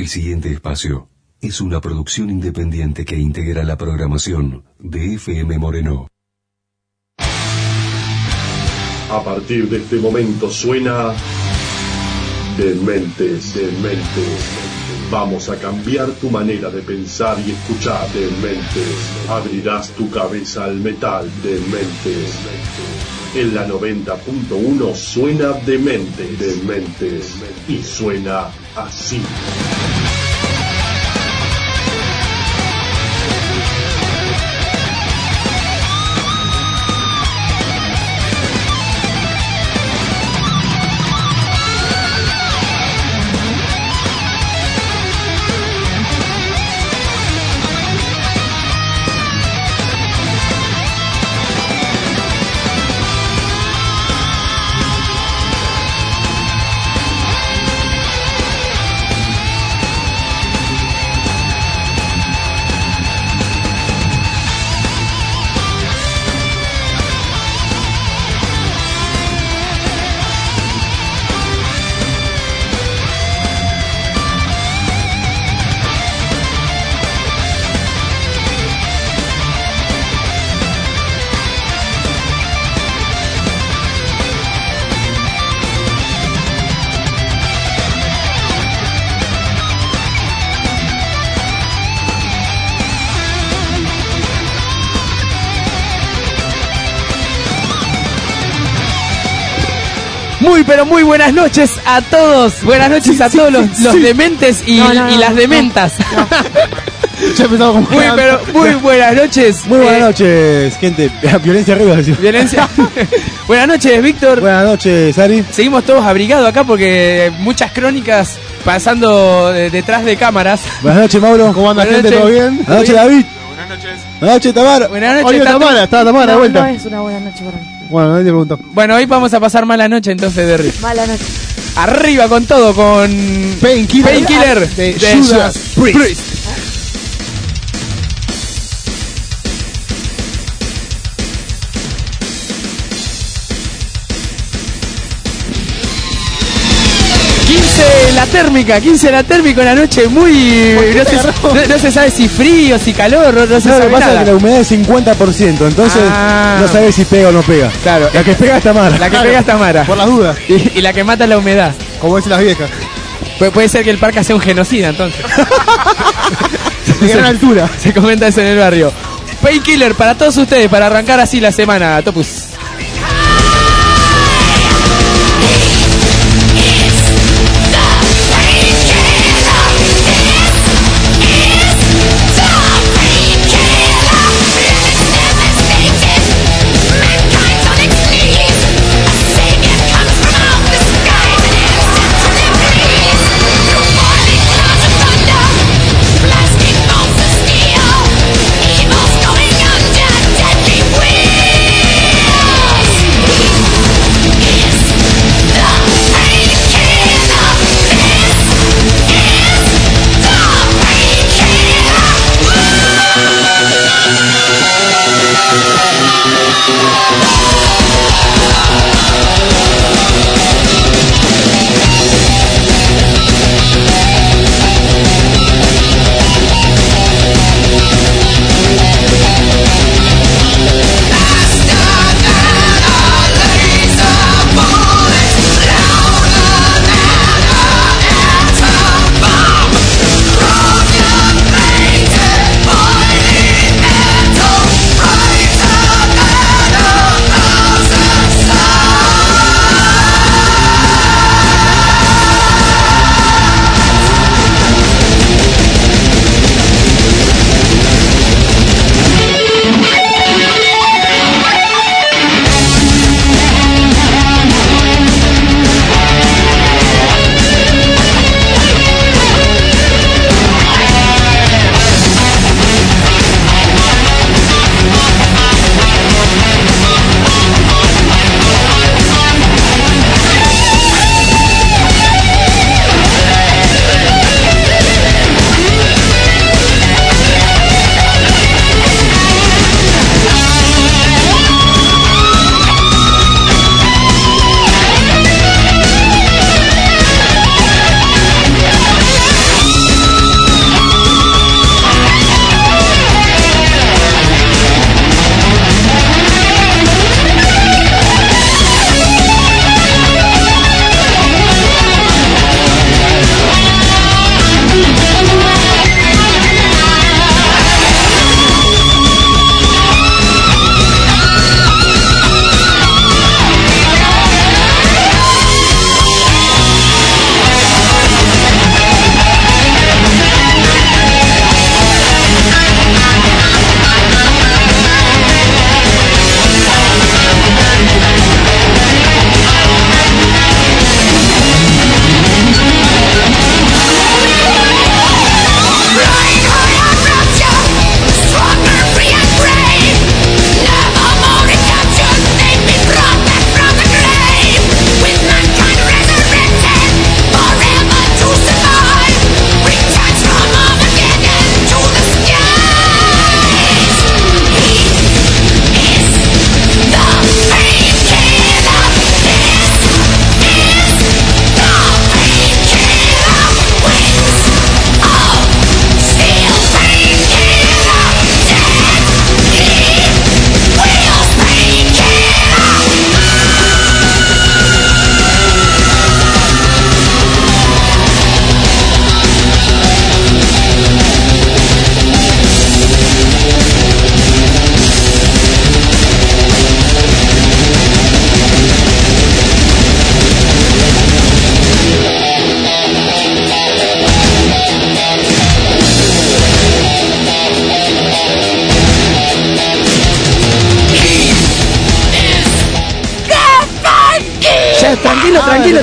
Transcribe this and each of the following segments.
El siguiente espacio es una producción independiente que integra la programación de FM Moreno. A partir de este momento suena Dementes. Vamos a cambiar tu manera de pensar y escuchar. Dementes. Abrirás tu cabeza al metal. Dementes. En la 90.1 suena Dementes. Y suena así. Pero muy buenas noches a todos. Buenas noches a todos los dementes y las dementas. Ya empezamos con muy buenas noches. Muy buenas noches, gente. Violencia arriba. Violencia. Buenas noches, Víctor. Buenas noches, Ari. Seguimos todos abrigados acá porque muchas crónicas pasando detrás de cámaras. Buenas noches, Mauro. ¿Cómo anda, gente? ¿Todo bien? Buenas noches, David. Buenas noches. Buenas noches, Tamara. Buenas noches, Oye, Tamara. Está Tamara de vuelta. No es una buena noche para mí. Bueno, nadie te preguntó. Bueno, hoy vamos a pasar mala noche entonces, Derry. Mala noche. Arriba con todo, con Painkiller de Judas Priest. 15 la térmica, una noche muy... No se sabe si frío, si calor, no se sabe pasa nada. Que la humedad es 50%, entonces no sabes si pega o no pega. Claro. La que pega es Tamara. La que pega es Tamara. Por las dudas. Y la que mata es la humedad. Como dicen las viejas. Puede ser que el parque sea un genocida, entonces. De gran altura. Se comenta eso en el barrio. Painkiller para todos ustedes, para arrancar así la semana, Topus. Evil's going under, deadly weed.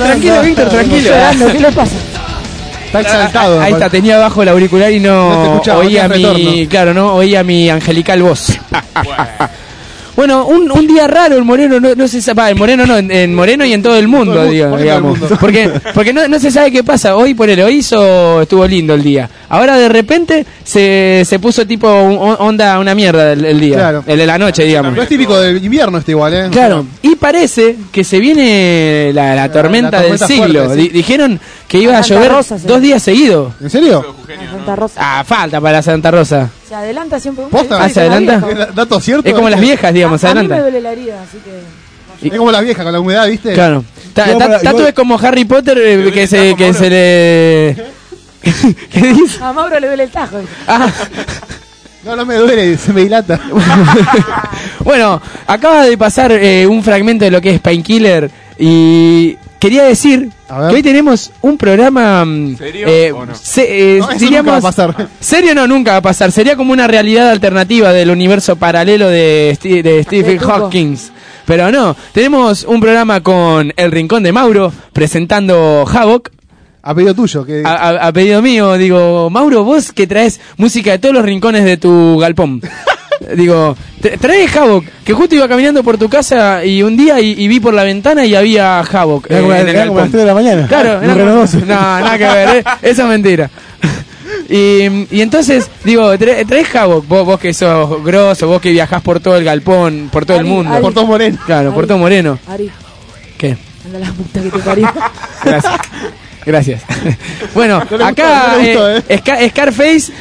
tranquilo, Víctor, tranquilo. ¿Qué le pasa? Está exaltado. Ahí está, tenía abajo el auricular y No te no escuchaba, oía no tenías mi, retorno. claro, no oía mi angelical voz. Bueno, un día raro en Moreno, no se sabe, en Moreno no, en Moreno y en todo el mundo, digamos. Porque no se sabe qué pasa. Hoy estuvo lindo el día. Ahora de repente se puso tipo onda una mierda el día. Claro. El de la noche, digamos. No es típico del invierno igual, ¿eh? Claro, y parece que se viene la tormenta del siglo. fuerte, sí. Dijeron que iba a Santa llover Rosa, 2 días seguidos. ¿En serio? Santa Rosa. Ah, falta para Santa Rosa. Se adelanta siempre un ¿Posta? Ah, ¿se adelanta? ¿Dato cierto? Es como las viejas, digamos, se A mí adelanta. me duele la herida, así que... Es como las viejas con la humedad, ¿viste? Claro. Igual- Tato es como Harry Potter que se le... ¿Qué dice? A Mauro le duele el tajo. Ah, No me duele, se me dilata. bueno, acaba de pasar un fragmento de lo que es Painkiller y quería decir A ver. que hoy tenemos un programa... ¿Serio o no? No, eso diríamos, nunca va a pasar. Serio no, nunca va a pasar. Sería como una realidad alternativa del universo paralelo de Stephen Tuco. Hawking. Pero no, tenemos un programa con El Rincón de Mauro presentando Havoc. A pedido tuyo. Que... A pedido mío, digo, Mauro, vos que traes música de todos los rincones de tu galpón. Digo, trae Havoc, que justo iba caminando por tu casa y un día y vi por la ventana y había Havoc Era como, en el era como las galpón. 3 de la mañana. Claro, No, renodoso. no, nada que ver, eso es mentira. Y entonces, digo, traes Havoc, vos que sos grosso, vos que viajás por todo el galpón, por todo el Ari, mundo. Ari. Por todo Moreno. Claro, por todo Moreno. Ari, ¿Qué? anda la puta que te parió. Gracias. Bueno, No le gustó, acá no le gustó, Scarface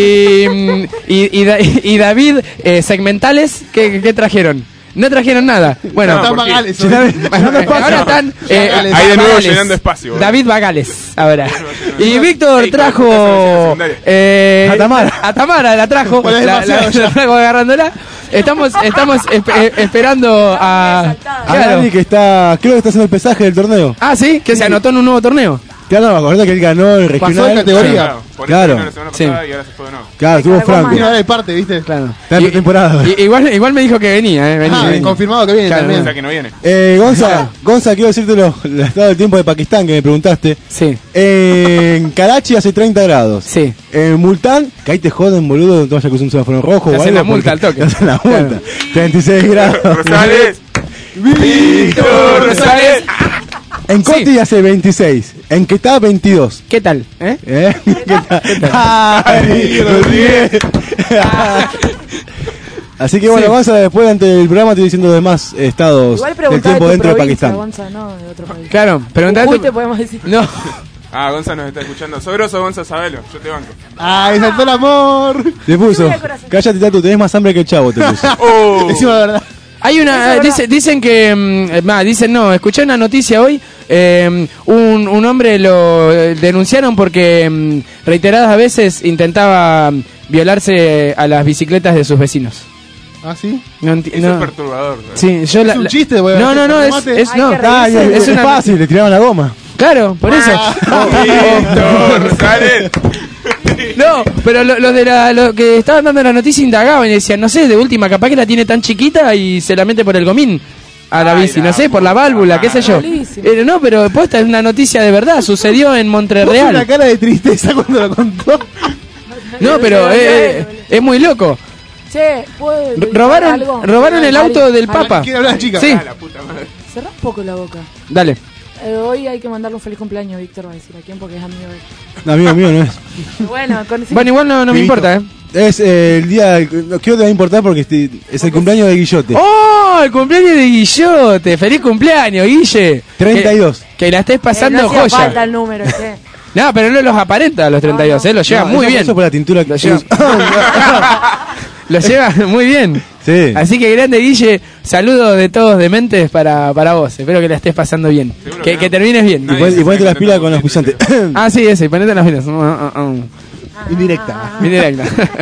y David segmentales, ¿qué trajeron? No trajeron nada. Bueno, No, Están ¿por qué? Bagales. ahora están Bagales. Ahí de nuevo Bagales. llenando espacio, boludo. David Bagales ahora. Y Víctor Ey, trajo secundaria. a Tamara la trajo, Bueno, es demasiado ya. la trajo agarrándola. Estamos esperando a A Dani que está, creo que está haciendo el pesaje del torneo. Ah, sí, que se anotó en un nuevo torneo. Claro, me acuerdo que él ganó el regional. Pasó de categoría. Por Claro. eso vino la semana Sí. pasada y ahora se fue de nuevo. Claro, tuvo Franco. Vino de parte, ¿viste? Claro. Está en pretemporada. Igual me dijo que venía, venía. Ah, confirmado que viene Claro, O también. sea que no viene. Gonza, quiero decirte el estado del tiempo de Pakistán que me preguntaste. Sí, En Karachi hace 30 grados. sí. En Multán, que ahí te joden, boludo, no te vayas a cruzar un semáforo rojo Te o hacen algo. la multa porque al toque. Te hacen la multa. Claro. 36 grados. Rosales. Víctor Rosales. En Coti hace 26. En Quetá, 22. ¿Qué tal? ¿Eh? ¿Qué tal? Ay, Rodríguez. Así que bueno, Sí. Gonza, después ante el programa te estoy diciendo de más estados Igual del preguntá de tiempo tu dentro de provincia, Pakistán. Gonza, no de otro país. Claro, preguntate. Jujuy te podemos decir. No, Ah, Gonza nos está escuchando. Sos grosso, Gonza, sabelo. Yo te banco. ¡Ay, saltó el amor! Te puso, Lluvia de corazón. cállate, Tato, tenés más hambre que el chavo, te puso. Oh. Encima la verdad. hay una. Eso es Dicen que. Dicen no, escuché una noticia hoy. Un hombre lo denunciaron porque reiteradas veces intentaba violarse a las bicicletas de sus vecinos. ¿Ah, sí? No, Eso es perturbador. Sí, yo ¿Es un chiste, güey? No, no, no, es, Remate. es Ay, no. qué Ah, reírse. es una- fácil, le tiraron la goma. Claro, por eso. Víctor Rosales. No, pero los de los que estaban dando la noticia indagaban y decían, no sé, de última, capaz que la tiene tan chiquita y se la mete por el gomín a la Ay, bici, la no sé, por la puta válvula, qué sé yo. Malísimo. No, pero posta es una noticia de verdad, sucedió en Puso una Montreal. cara de tristeza cuando lo contó. No, pero es muy loco. Che, ¿puedo decir Robaron algo? el Ari, auto del Ari, Papa. ¿Quiere hablar, chica? Sí. Ah, la puta madre. Cerrá un poco la boca. Dale. Hoy hay que mandarle un feliz cumpleaños, Víctor va a decir a quién porque es amigo de él. No, amigo mío no es. Bueno, con Bueno, igual no me Pibito. importa, ¿eh? Es el día. No, creo que te va a importar porque es el cumpleaños de Guillote. ¡Oh! El cumpleaños de Guillote. ¡Feliz cumpleaños, Guille! 32. Que la estés pasando no hacía joya. falta el número, che. No, pero no los aparenta a los 32, No, no. Los lleva No, muy eso- bien. Eso por la tintura que Lo lleva. Los lleva muy bien. Sí. Así que grande, Guille. Saludos de todos dementes para vos. Espero que la estés pasando bien. Seguro Que, que no. que termines bien. Nadie Y ponete las se pilas saca con los auspiciantes. Ah, sí, ese. Ponete las pilas. Indirecta. Bien directa.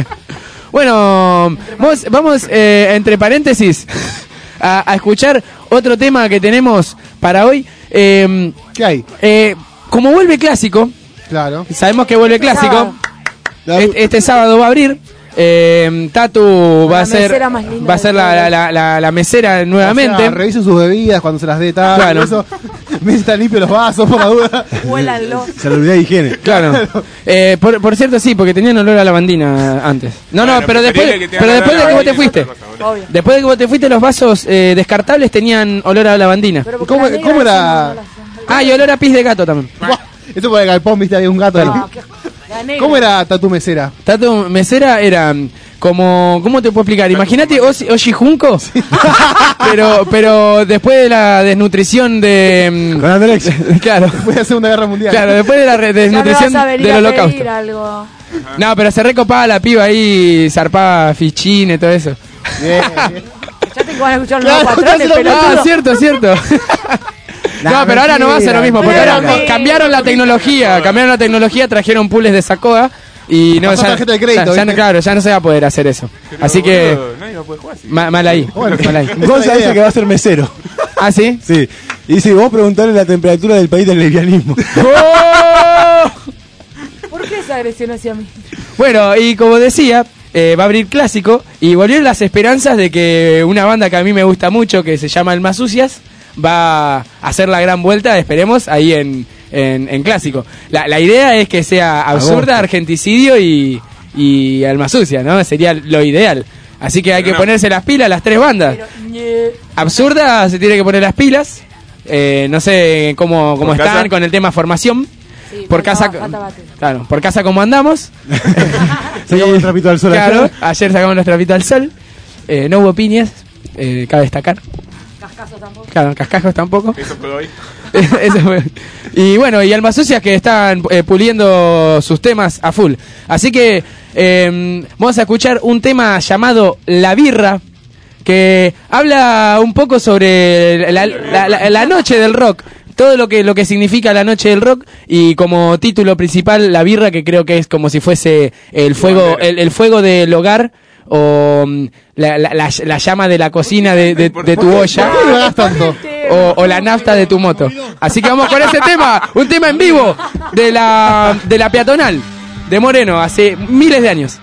Bueno, vamos entre paréntesis a escuchar otro tema que tenemos para hoy. ¿Qué hay? Como vuelve clásico, Claro. sabemos que vuelve clásico. Sábado. Este sábado va a abrir. Tatu va La a ser mesera más linda va a ser del pueblo. la mesera nuevamente. O sea, revise sus bebidas cuando se las dé, tal. Claro. Eso, me está limpio los vasos por la duda. Huélanlo. Se le olvidó de higiene. Claro. Por cierto, sí, porque tenían olor a lavandina antes. No, Bueno, pero después, preferible que tenga pero olor a después de que vos te lavandina fuiste. es otra cosa, boludo. Obvio. Después de que vos te fuiste, los vasos descartables tenían olor a lavandina. Pero porque ¿Cómo- la negra cómo esa era? no la hacía. Ah, y olor a pis de gato también. Eso por el galpón, viste, había un gato ahí. No, qué asco. La negra. ¿Cómo era Tatu Mesera? Tatu mesera era como, ¿cómo te puedo explicar? Imagínate Oshi Junko, pero después de la desnutrición de... Con Andrés. Claro, Después de la Segunda Guerra Mundial. claro, después de la Ya me desnutrición vas a venir del a holocausto. pedir algo. No, pero se recopaba la piba ahí, zarpaba fichines, todo eso. Bien, bien. Ya te van a escuchar los Claro, nuevos patrones, ya se lo- Ah, pelotudo. cierto. No, pero ahora no va a ser lo mismo, porque ahora mentira. cambiaron la tecnología, trajeron pools de Sacoa y no, Pasó tarjeta de crédito, ya no, ¿viste? claro, ya no se va a poder hacer eso. Pero, Así que boludo, nadie va a poder jugar así. mal ahí, Bueno, mal ahí. Gonza dice que va a ser mesero. ¿Ah, sí? Sí. Y dice, vos preguntarle la temperatura del país del lesbianismo. ¡Oh! ¿Por qué esa agresión hacia mí? Bueno, y como decía, va a abrir clásico y volvieron las esperanzas de que una banda que a mí me gusta mucho, que se llama Almas Sucias, va a hacer la gran vuelta, esperemos, ahí en clásico. La idea es que sea absurda, argenticidio y Almas Sucias, ¿no? Sería lo ideal. Así que hay que ponerse las pilas, las tres bandas. Pero, ñe. Absurda se tiene que poner las pilas. No sé cómo ¿Por están casa? con el tema formación. Sí, Por casa, falta bate. claro, por casa como andamos. Sacamos un trapito al sol Claro, ayer. ayer sacamos los trapitos al sol. No hubo piñas, cabe destacar. Cascazo tampoco. Claro, cascajos tampoco. Eso fue hoy. Eso fue. Y bueno, y Almas Sucias que están puliendo sus temas a full. Así que vamos a escuchar un tema llamado La Birra, que habla un poco sobre la noche del rock. Todo lo que significa la noche del rock, y como título principal La Birra, que creo que es como si fuese el fuego del hogar, o la llama de la cocina de tu olla, ¿Por qué lo hagas tanto? o la nafta de tu moto. Así que vamos con ese tema, un tema en vivo de la peatonal de Moreno hace miles de años.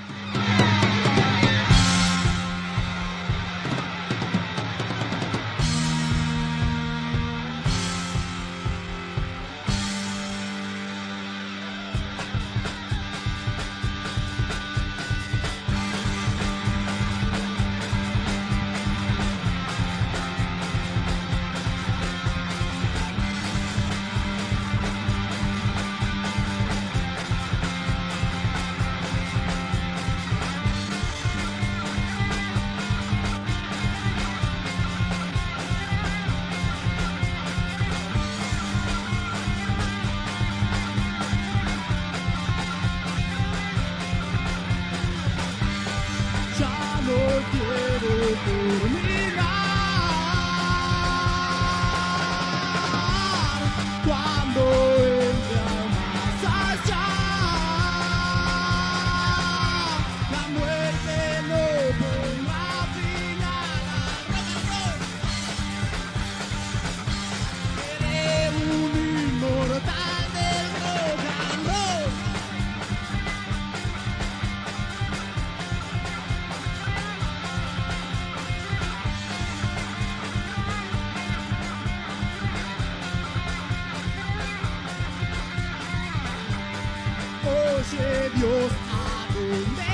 Oye Dios, ¿a dónde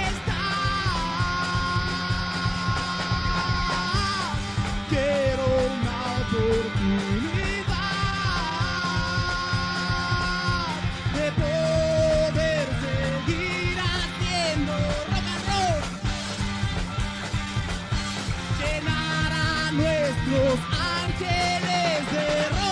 estás? Quiero una oportunidad de poder seguir haciendo rock and roll, llenar a nuestros ángeles de rock.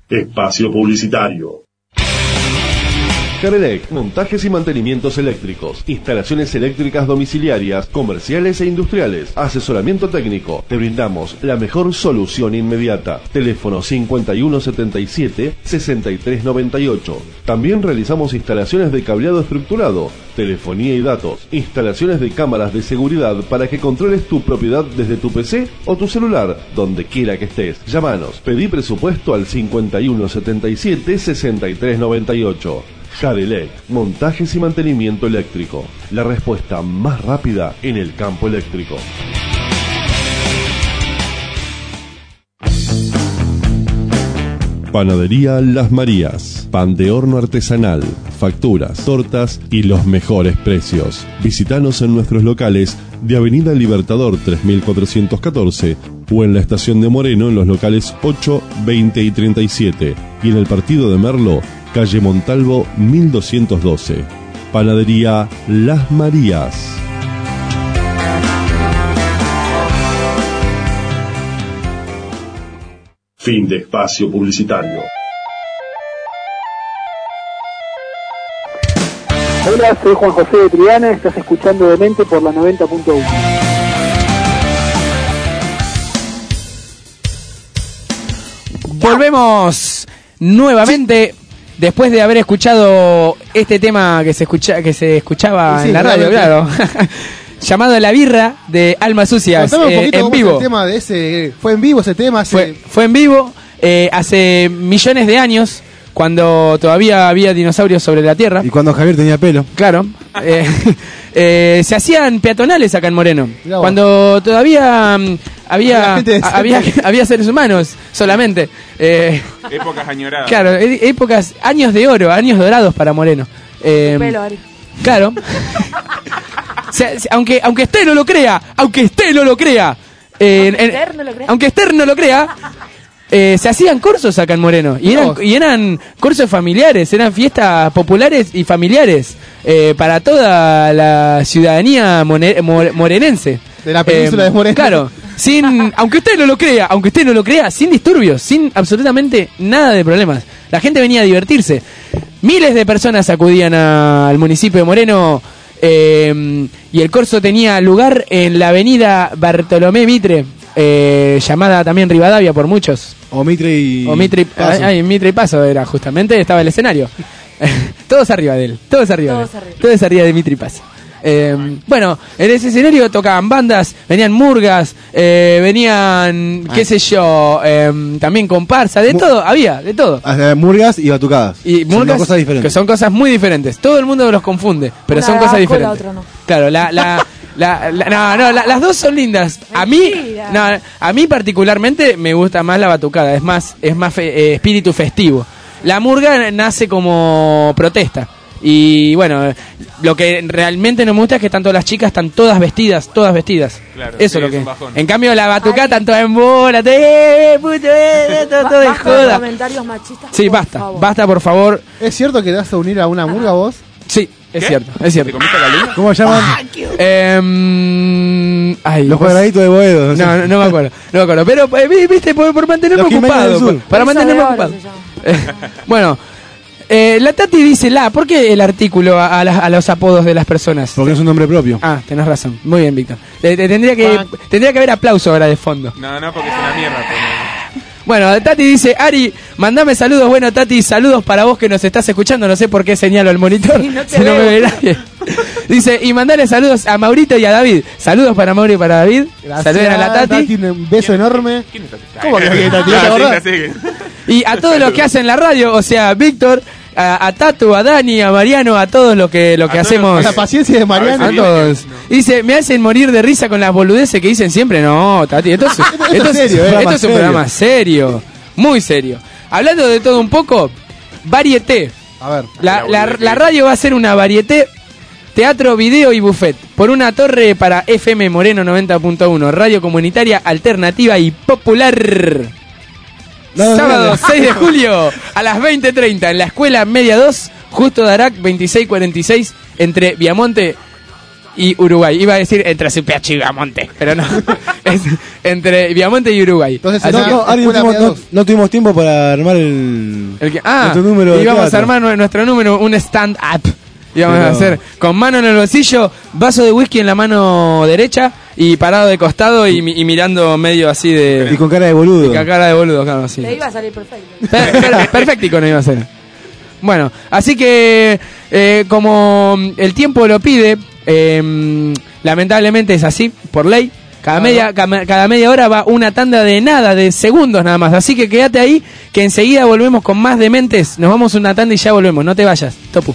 Espacio publicitario. Carelec, montajes y mantenimientos eléctricos, instalaciones eléctricas domiciliarias, comerciales e industriales, asesoramiento técnico. Te brindamos la mejor solución inmediata. Teléfono 5177-6398. También realizamos instalaciones de cableado estructurado, telefonía y datos, instalaciones de cámaras de seguridad para que controles tu propiedad desde tu PC o tu celular, donde quiera que estés. Llámanos, pedí presupuesto al 5177-6398. Carelec, montajes y mantenimiento eléctrico. La respuesta más rápida en el campo eléctrico. Panadería Las Marías. Pan de horno artesanal, facturas, tortas y los mejores precios. Visítanos en nuestros locales de Avenida Libertador 3414 o en la estación de Moreno en los locales 8, 20 y 37 y en el partido de Merlo, calle Montalvo 1212. Panadería Las Marías. Fin de espacio publicitario. Hola, soy Juan José de Triana, estás escuchando Demente por la 90.1. Volvemos nuevamente después de haber escuchado este tema que se escuchaba en la radio, claro. Llamado La Birra de Almas Sucias, en vivo. El tema de ese, ¿fue en vivo ese tema? Fue en vivo hace millones de años, cuando todavía había dinosaurios sobre la Tierra. Y cuando Javier tenía pelo. Claro. Se hacían peatonales acá en Moreno. Claro. Cuando todavía había seres humanos solamente. Épocas añoradas. Claro, épocas, años de oro, años dorados para Moreno. Pelo, Ari. Claro. Aunque Esther no lo crea, aunque Esther no lo crea, se hacían cursos acá en Moreno y eran cursos familiares, eran fiestas populares y familiares para toda la ciudadanía morenense de la península de Moreno. Claro, aunque usted no lo crea, sin disturbios, sin absolutamente nada de problemas. La gente venía a divertirse. Miles de personas acudían al municipio de Moreno. Y el corso tenía lugar en la avenida Bartolomé Mitre, llamada también Rivadavia por muchos. Mitre y Paso. Mitre y Paso era justamente, estaba el escenario. Todos arriba de él, todos arriba de Mitre y Paso. Bueno, en ese escenario tocaban bandas, venían murgas, venían, qué sé yo, también comparsa, de todo, había, de todo. Murgas y batucadas. Y murgas, son cosas diferentes. Que son cosas muy diferentes. Todo el mundo los confunde, pero son cosas diferentes. La otra no. Claro, las dos son lindas. A mí particularmente me gusta más la batucada, es más espíritu festivo. La murga nace como protesta. Y bueno, lo que realmente no me gusta es que tanto las chicas están todas vestidas. Claro, eso es lo que. En cambio la batucada están todas en bola, todo de joda. Comentarios machistas. Sí, basta por favor. ¿Es cierto que te vas a unir a una murga vos? Sí, es cierto. ¿Te comiste la luna? ¿Cómo se llaman? Los cuadraditos de Boedo. No me acuerdo. Pero viste, por mantenerme ocupado. Para mantenerme ocupado. Bueno. La Tati dice, ¿por qué el artículo a los apodos de las personas? Porque es un nombre propio. Ah, tenés razón. Muy bien, Víctor. Tendría que haber aplauso ahora de fondo. No, porque es una mierda. Bueno, Tati dice, Ari, mandame saludos. Bueno, Tati, saludos para vos que nos estás escuchando. No sé por qué señalo el monitor. Sí, si no me ve nadie. Dice, y mandale saludos a Maurito y a David. Saludos para Mauro y para David. Saluden a la Tati. Un beso enorme. ¿Quién es Tati? ¿Cómo que es Tati? Y a todos los que hacen la radio, o sea, Víctor, a Tatu, a Dani, a Mariano, a todos lo que hacemos. La paciencia de Mariano. A todos. Y dice, me hacen morir de risa con las boludeces que dicen siempre. No, Tati, esto es un programa serio, muy serio. Hablando de todo un poco, varieté. A ver. La radio va a ser una varieté, teatro, video y buffet, por una torre para FM Moreno 90.1, radio comunitaria, alternativa y popular. Sábado 6 de julio a las 20:30 en la Escuela Media 2, Justo Darac 2646, entre Viamonte y Uruguay. Iba a decir entre Supiachi y Viamonte, pero no. Es entre Viamonte y Uruguay. Entonces, Así que- Ari, no tuvimos tiempo para armar nuestro número de íbamos a teatro. armar nuestro número, un stand-up. Íbamos Pero- a hacer con mano en el bolsillo, vaso de whisky en la mano derecha y parado de costado y mirando medio así de... Y con cara de boludo. Y con cara de boludo, claro, así. Le iba a salir perfecto. Perfectico no iba a ser. Bueno, así que como el tiempo lo pide, lamentablemente es así, por ley. Cada media hora va una tanda de nada, de segundos nada más. Así que quédate ahí, que enseguida volvemos con más Dementes. Nos vamos a una tanda y ya volvemos. No te vayas, Topu.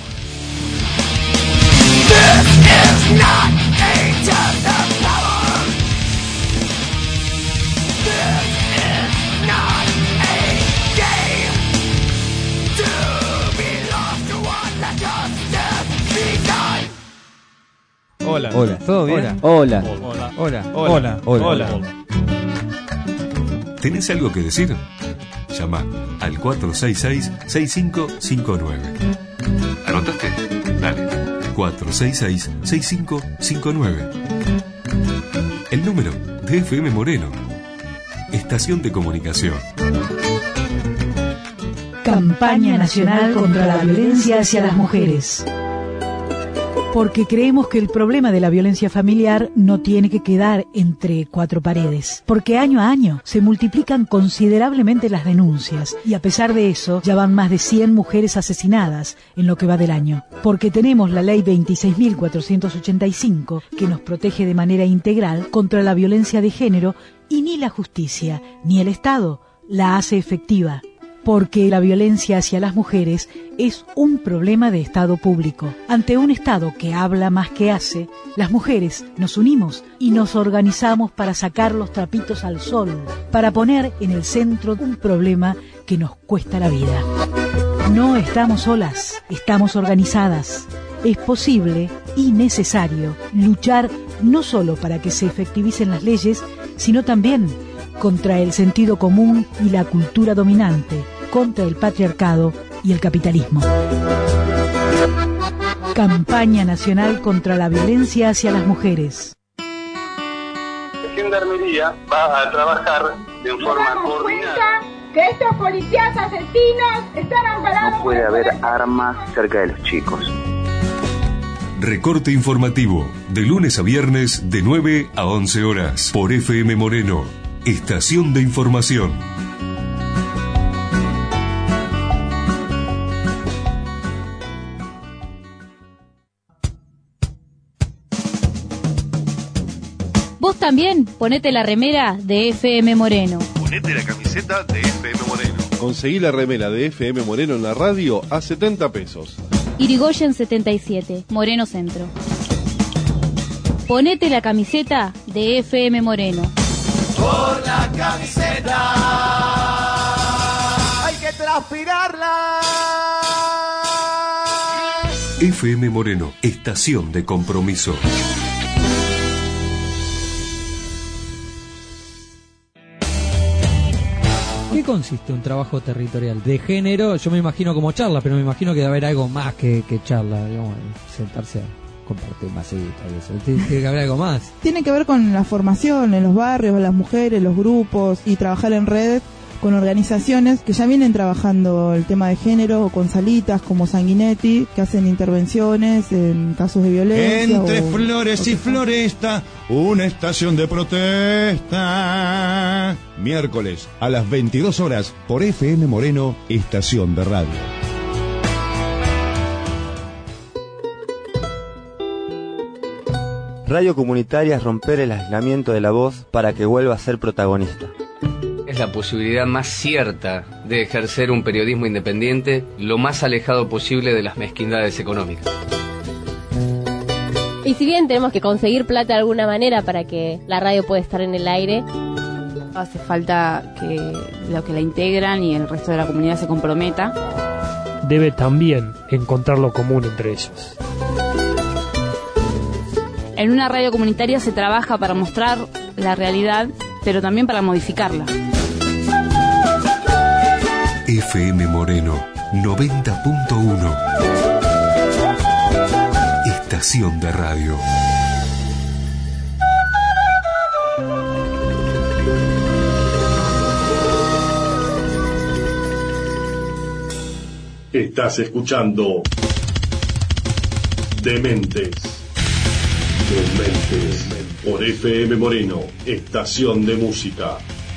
Hola. Hola. ¿Todo bien? Hola. Hola. Hola. Hola. Hola. ¿Tenés algo que decir? Llama al 466-6559. ¿Anotaste? Dale. 466-6559. El número de FM Moreno. Estación de comunicación. Campaña Nacional contra la Violencia hacia las Mujeres. Porque creemos que el problema de la violencia familiar no tiene que quedar entre cuatro paredes. Porque año a año se multiplican considerablemente las denuncias y a pesar de eso ya van más de 100 mujeres asesinadas en lo que va del año. Porque tenemos la ley 26.485 que nos protege de manera integral contra la violencia de género y ni la justicia ni el Estado la hace efectiva. Porque la violencia hacia las mujeres es un problema de Estado público. Ante un Estado que habla más que hace, las mujeres nos unimos y nos organizamos para sacar los trapitos al sol, para poner en el centro un problema que nos cuesta la vida. No estamos solas, estamos organizadas. Es posible y necesario luchar no solo para que se efectivicen las leyes, sino también contra el sentido común y la cultura dominante, contra el patriarcado y el capitalismo. Campaña Nacional contra la Violencia hacia las Mujeres. La Gendarmería va a trabajar de forma coordinada. Que estos policías asesinos están amparados. No puede haber armas cerca de los chicos. Recorte informativo, de lunes a viernes de 9 a 11 horas, por FM Moreno, Estación de Información. Vos también ponete la remera de FM Moreno. Ponete la camiseta de FM Moreno. Conseguí la remera de FM Moreno en la radio a 70 pesos. Irigoyen 77, Moreno Centro. Ponete la camiseta de FM Moreno. Por la camiseta hay que transpirarla. FM Moreno, Estación de Compromiso. ¿Qué consiste un trabajo territorial? De género, yo me imagino como charla, pero me imagino que debe haber algo más que charla, digamos, sentarse a compartir masita y eso. Tiene que haber algo más. Tiene que ver con la formación en los barrios, las mujeres, los grupos y trabajar en red con organizaciones que ya vienen trabajando el tema de género o con salitas como Sanguinetti, que hacen intervenciones en casos de violencia. Entre flores y floresta, una estación de protesta. Miércoles a las 22 horas por FM Moreno, Estación de Radio. Radio comunitaria es romper el aislamiento de la voz para que vuelva a ser protagonista. Es la posibilidad más cierta de ejercer un periodismo independiente lo más alejado posible de las mezquindades económicas. Y si bien tenemos que conseguir plata de alguna manera para que la radio pueda estar en el aire, hace falta que los que la integran y el resto de la comunidad se comprometa. Debe también encontrar lo común entre ellos. En una radio comunitaria se trabaja para mostrar la realidad, pero también para modificarla. FM Moreno 90.1. Estación de Radio. Estás escuchando Dementes. Dementes. Por FM Moreno, estación de música.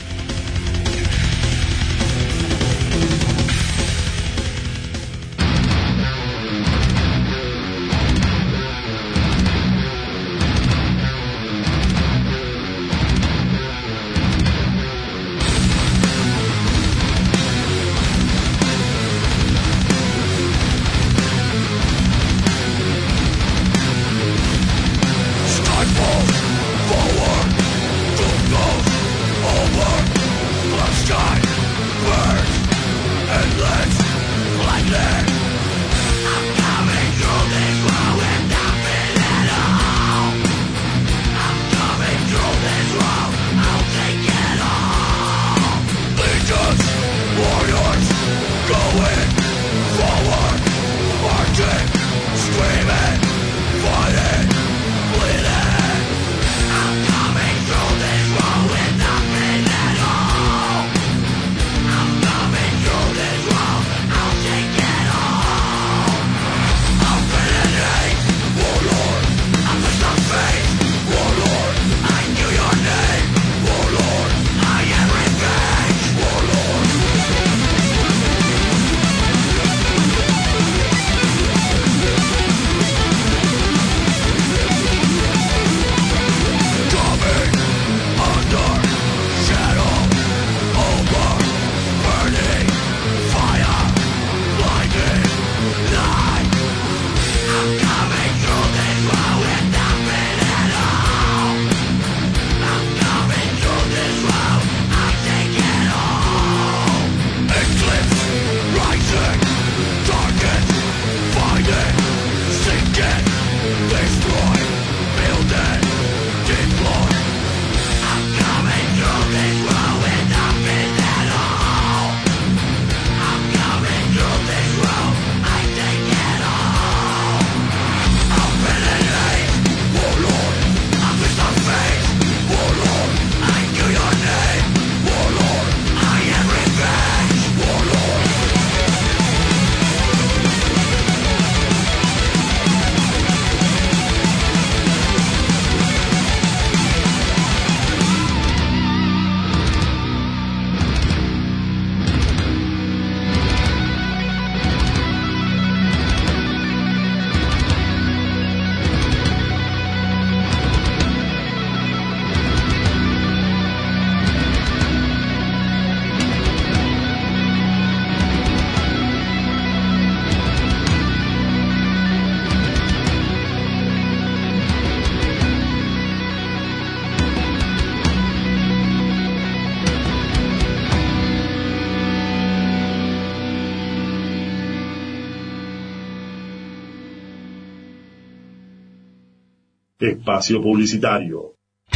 Espacio publicitario.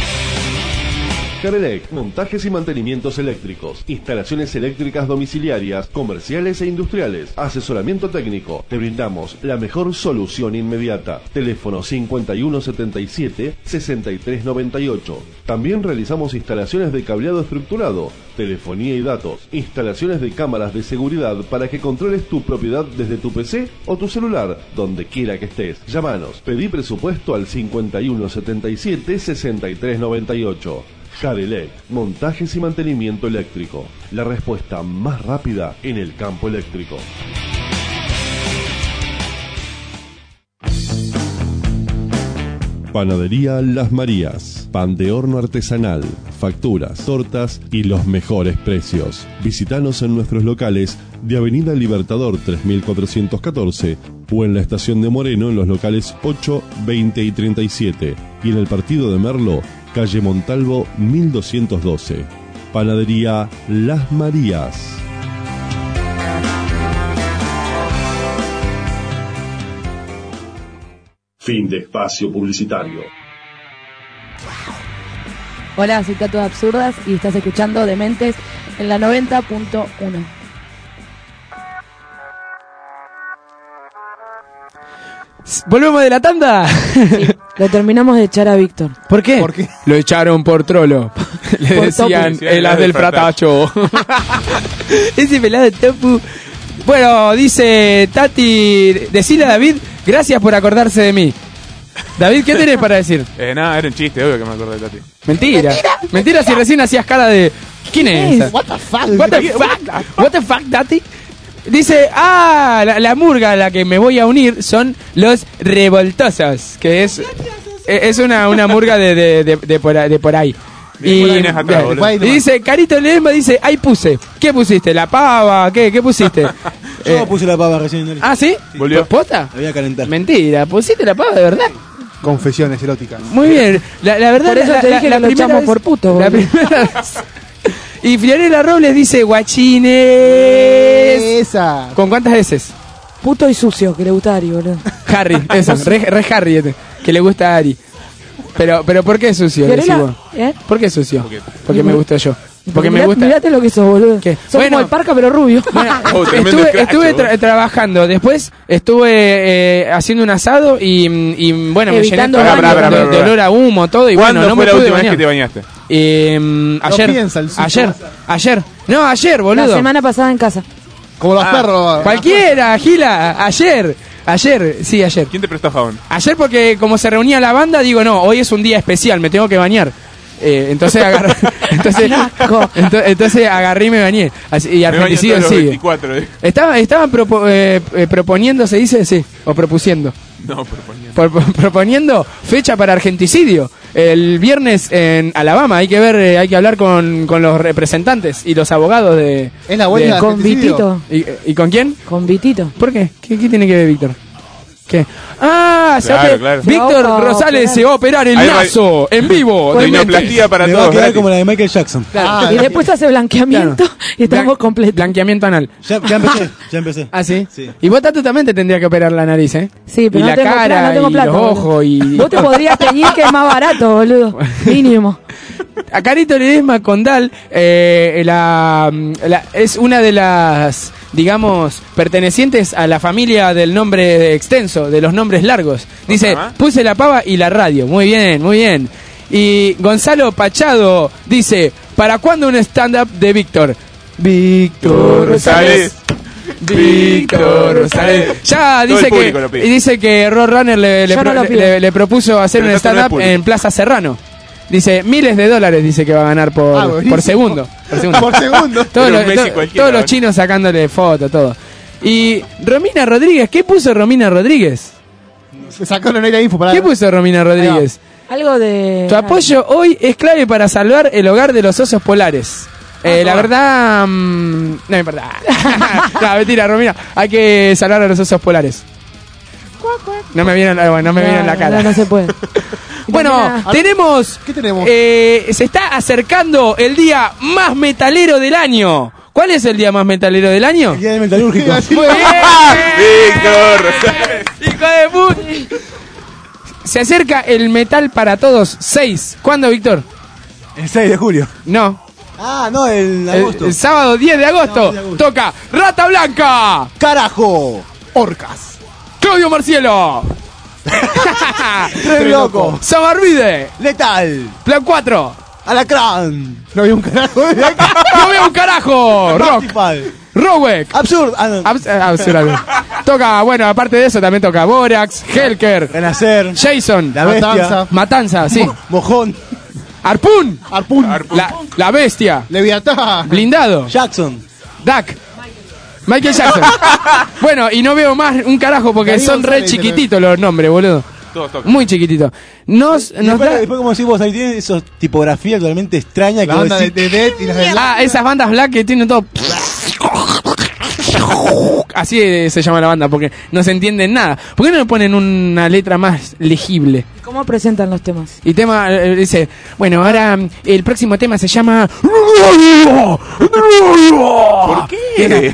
Carelec, montajes y mantenimientos eléctricos, instalaciones eléctricas domiciliarias, comerciales e industriales, asesoramiento técnico. Te brindamos la mejor solución inmediata. Teléfono 5177-6398. También realizamos instalaciones de cableado estructurado, telefonía y datos, instalaciones de cámaras de seguridad para que controles tu propiedad desde tu PC o tu celular, donde quiera que estés. Llámanos, pedí presupuesto al 5177-6398. Carelec, montajes y mantenimiento eléctrico. La respuesta más rápida en el campo eléctrico. Panadería Las Marías. Pan de horno artesanal, facturas, tortas y los mejores precios. Visítanos en nuestros locales de Avenida Libertador 3414 o en la estación de Moreno en los locales 8, 20 y 37 y en el partido de Merlo, calle Montalvo 1212. Panadería Las Marías. Fin de espacio publicitario. Hola, soy Tatos Absurdas y estás escuchando Dementes en la 90.1. ¿Volvemos de la tanda? Sí, lo terminamos de echar a Víctor. ¿Por qué? Lo echaron por trolo. Le Por decían topu. el as del fratacho. Ese pelado de topu Bueno, dice Tati, decile a David, gracias por acordarse de mí. David, ¿qué tenés para decir? Nada, era un chiste, obvio que me acordé de Tati. Mentira si recién hacías cara de... ¿Quién es esa? What the fuck? What the fuck, Tati? Dice, la murga a la que me voy a unir son los revoltosos, que es una murga de por ahí. Y dice, Carito Ledesma dice, ahí puse. ¿Qué pusiste? ¿La pava? ¿Qué pusiste? Yo puse la pava recién. ¿Ah, sí? ¿Volvió? ¿Posta? La voy a calentar. Mentira, pusiste la pava de verdad. Confesiones eróticas. Muy bien. La verdad, por eso te dije que lo echamos por puto. La primera vez. Y Fiorella Robles dice, guachines. Esa. ¿Con cuántas veces? Puto y sucio, que le gusta a Ari, boludo. Harry, eso, re Harry este, que le gusta a Ari. Pero ¿por qué sucio? ¿Fiorella? ¿Por qué sucio? Porque me gusto yo. Porque me gusta. Mirate lo que sos, boludo. ¿Qué? Sos como el Parca, pero rubio. Bueno, estuve trabajando. Después estuve haciendo un asado y bueno, evitando me llené de olor a humo, todo. Y ¿Cuándo bueno, no fue me la pude última vez bañar. que te bañaste? Ayer. No, ayer, boludo. La semana pasada en casa. Como los perros. Cualquiera, Gila. Ayer, sí, ayer. ¿Quién te prestó jabón? Ayer porque como se reunía la banda, digo, no, hoy es un día especial, me tengo que bañar. Entonces agarré, entonces agarré y me bañé. Y Argenticidio sigue. Estaban proponiendo, se dice, sí, o propusiendo. No, proponiendo. Proponiendo fecha para Argenticidio. El viernes en Alabama. Hay que hablar con los representantes y los abogados de... Es la vuelta de con Vitito. ¿Y con quién? Con Vitito. ¿Por qué? ¿Qué tiene que ver Víctor? ¿Qué? Claro. Víctor Rosales se va a operar el naso en vivo. Rinoplastia para me todos. Va a quedar como la de Michael Jackson. Y después hace blanqueamiento y estamos completos. Blanqueamiento anal. Ya empecé. ¿Ah, sí? Y vos, Tato, también te tendría que operar la nariz, ¿eh? Sí, pero y no la tengo cara, no tengo y plata, los ojos, y... Vos te podrías teñir, que es más barato, boludo. Mínimo. A Carito Ledesma Condal es una de las, digamos, pertenecientes a la familia del nombre extenso, de los nombres largos. Dice, puse la pava y la radio. Muy bien, muy bien. Y Gonzalo Pachado dice, ¿para cuándo un stand-up de Víctor? Víctor Rosales. Víctor Rosales. Ya dice que Roadrunner le propuso hacer un stand-up en Plaza Serrano. Dice, miles de dólares dice que va a ganar por segundo. Por segundo. Todos los chinos sacándole fotos, todo. Y Romina Rodríguez, ¿qué puso Romina Rodríguez? Se sacó la info para... ¿Qué puso Romina Rodríguez? Algo de... Tu apoyo hoy es clave para salvar el hogar de los osos polares. La verdad... no me importa. No, mentira, Romina. Hay que salvar a los osos polares. No me viene en la cara. No se puede. Bueno, tenemos... ¿Qué tenemos? Se está acercando el día más metalero del año. ¿Cuál es el día más metalero del año? El día del metalúrgico. ¡Muy bien! ¡Víctor! ¡Hijo de puta! Se acerca el Metal para Todos 6. ¿Cuándo, Víctor? El 6 de julio. No. No, el agosto. El sábado 10 de agosto. Toca Rata Blanca. ¡Carajo! Orcas. Claudio Marcielo. Tres Loco. Samarvide. Letal. Plan 4. Alacrán. No había un carajo. No veo un carajo. Rock. Rowek. Absurd. Absurd. Toca, bueno, aparte de eso también toca Borax, Helker, Renacer, Jason, La Bestia, Matanza, sí. Mojón, Harpoon, la Bestia, Leviatán, Blindado, Jackson, Duck, Michael Jackson. Bueno, y no veo más un carajo porque son re chiquititos los nombres, boludo. Muy chiquititos. Después, como decís vos, ahí tienen esa tipografía totalmente extraña. La banda de Dead y las de Black. Esas bandas Black que tienen todo... Así se llama la banda, porque no se entiende nada. ¿Por qué no le ponen una letra más legible? ¿Cómo presentan los temas? Y tema dice, bueno, ahora el próximo tema se llama... ¿Por qué?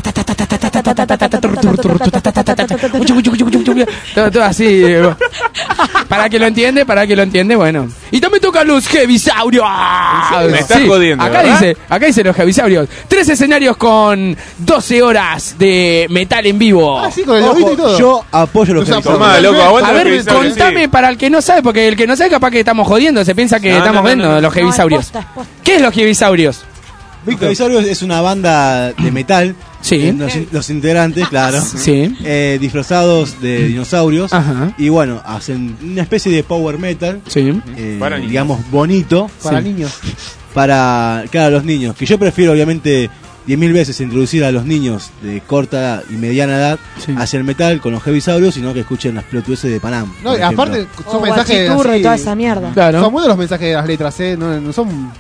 Todo así. Para que lo entiende, bueno. Y también tocan los Heavisaurios. Me estás jodiendo, acá ¿verdad? dice los Heavisaurios. 3 escenarios con 12 horas de metal en vivo. Sí, con el lobito y todo. Yo apoyo los Heavisaurios. A ver, contame para el que no sabe, porque el que no sabe capaz que estamos jodiendo, se piensa que estamos viendo los Heavisaurios. ¿Qué es los Heavisaurios? Javisaurios es una banda de metal. Sí. Los integrantes, claro. Sí. Disfrazados de dinosaurios. Ajá. Y bueno, hacen una especie de power metal. Sí. Digamos, bonito. Para niños. Para, claro, los niños. Que yo prefiero, obviamente, 10.000 veces introducir a los niños de corta y mediana edad hacia el metal con los Javisaurios, sino que escuchen las pelotudeces de Panam. No, y aparte, son mensajes. Guachiturro así, y toda esa mierda. Claro. Son buenos los mensajes de las letras, no son.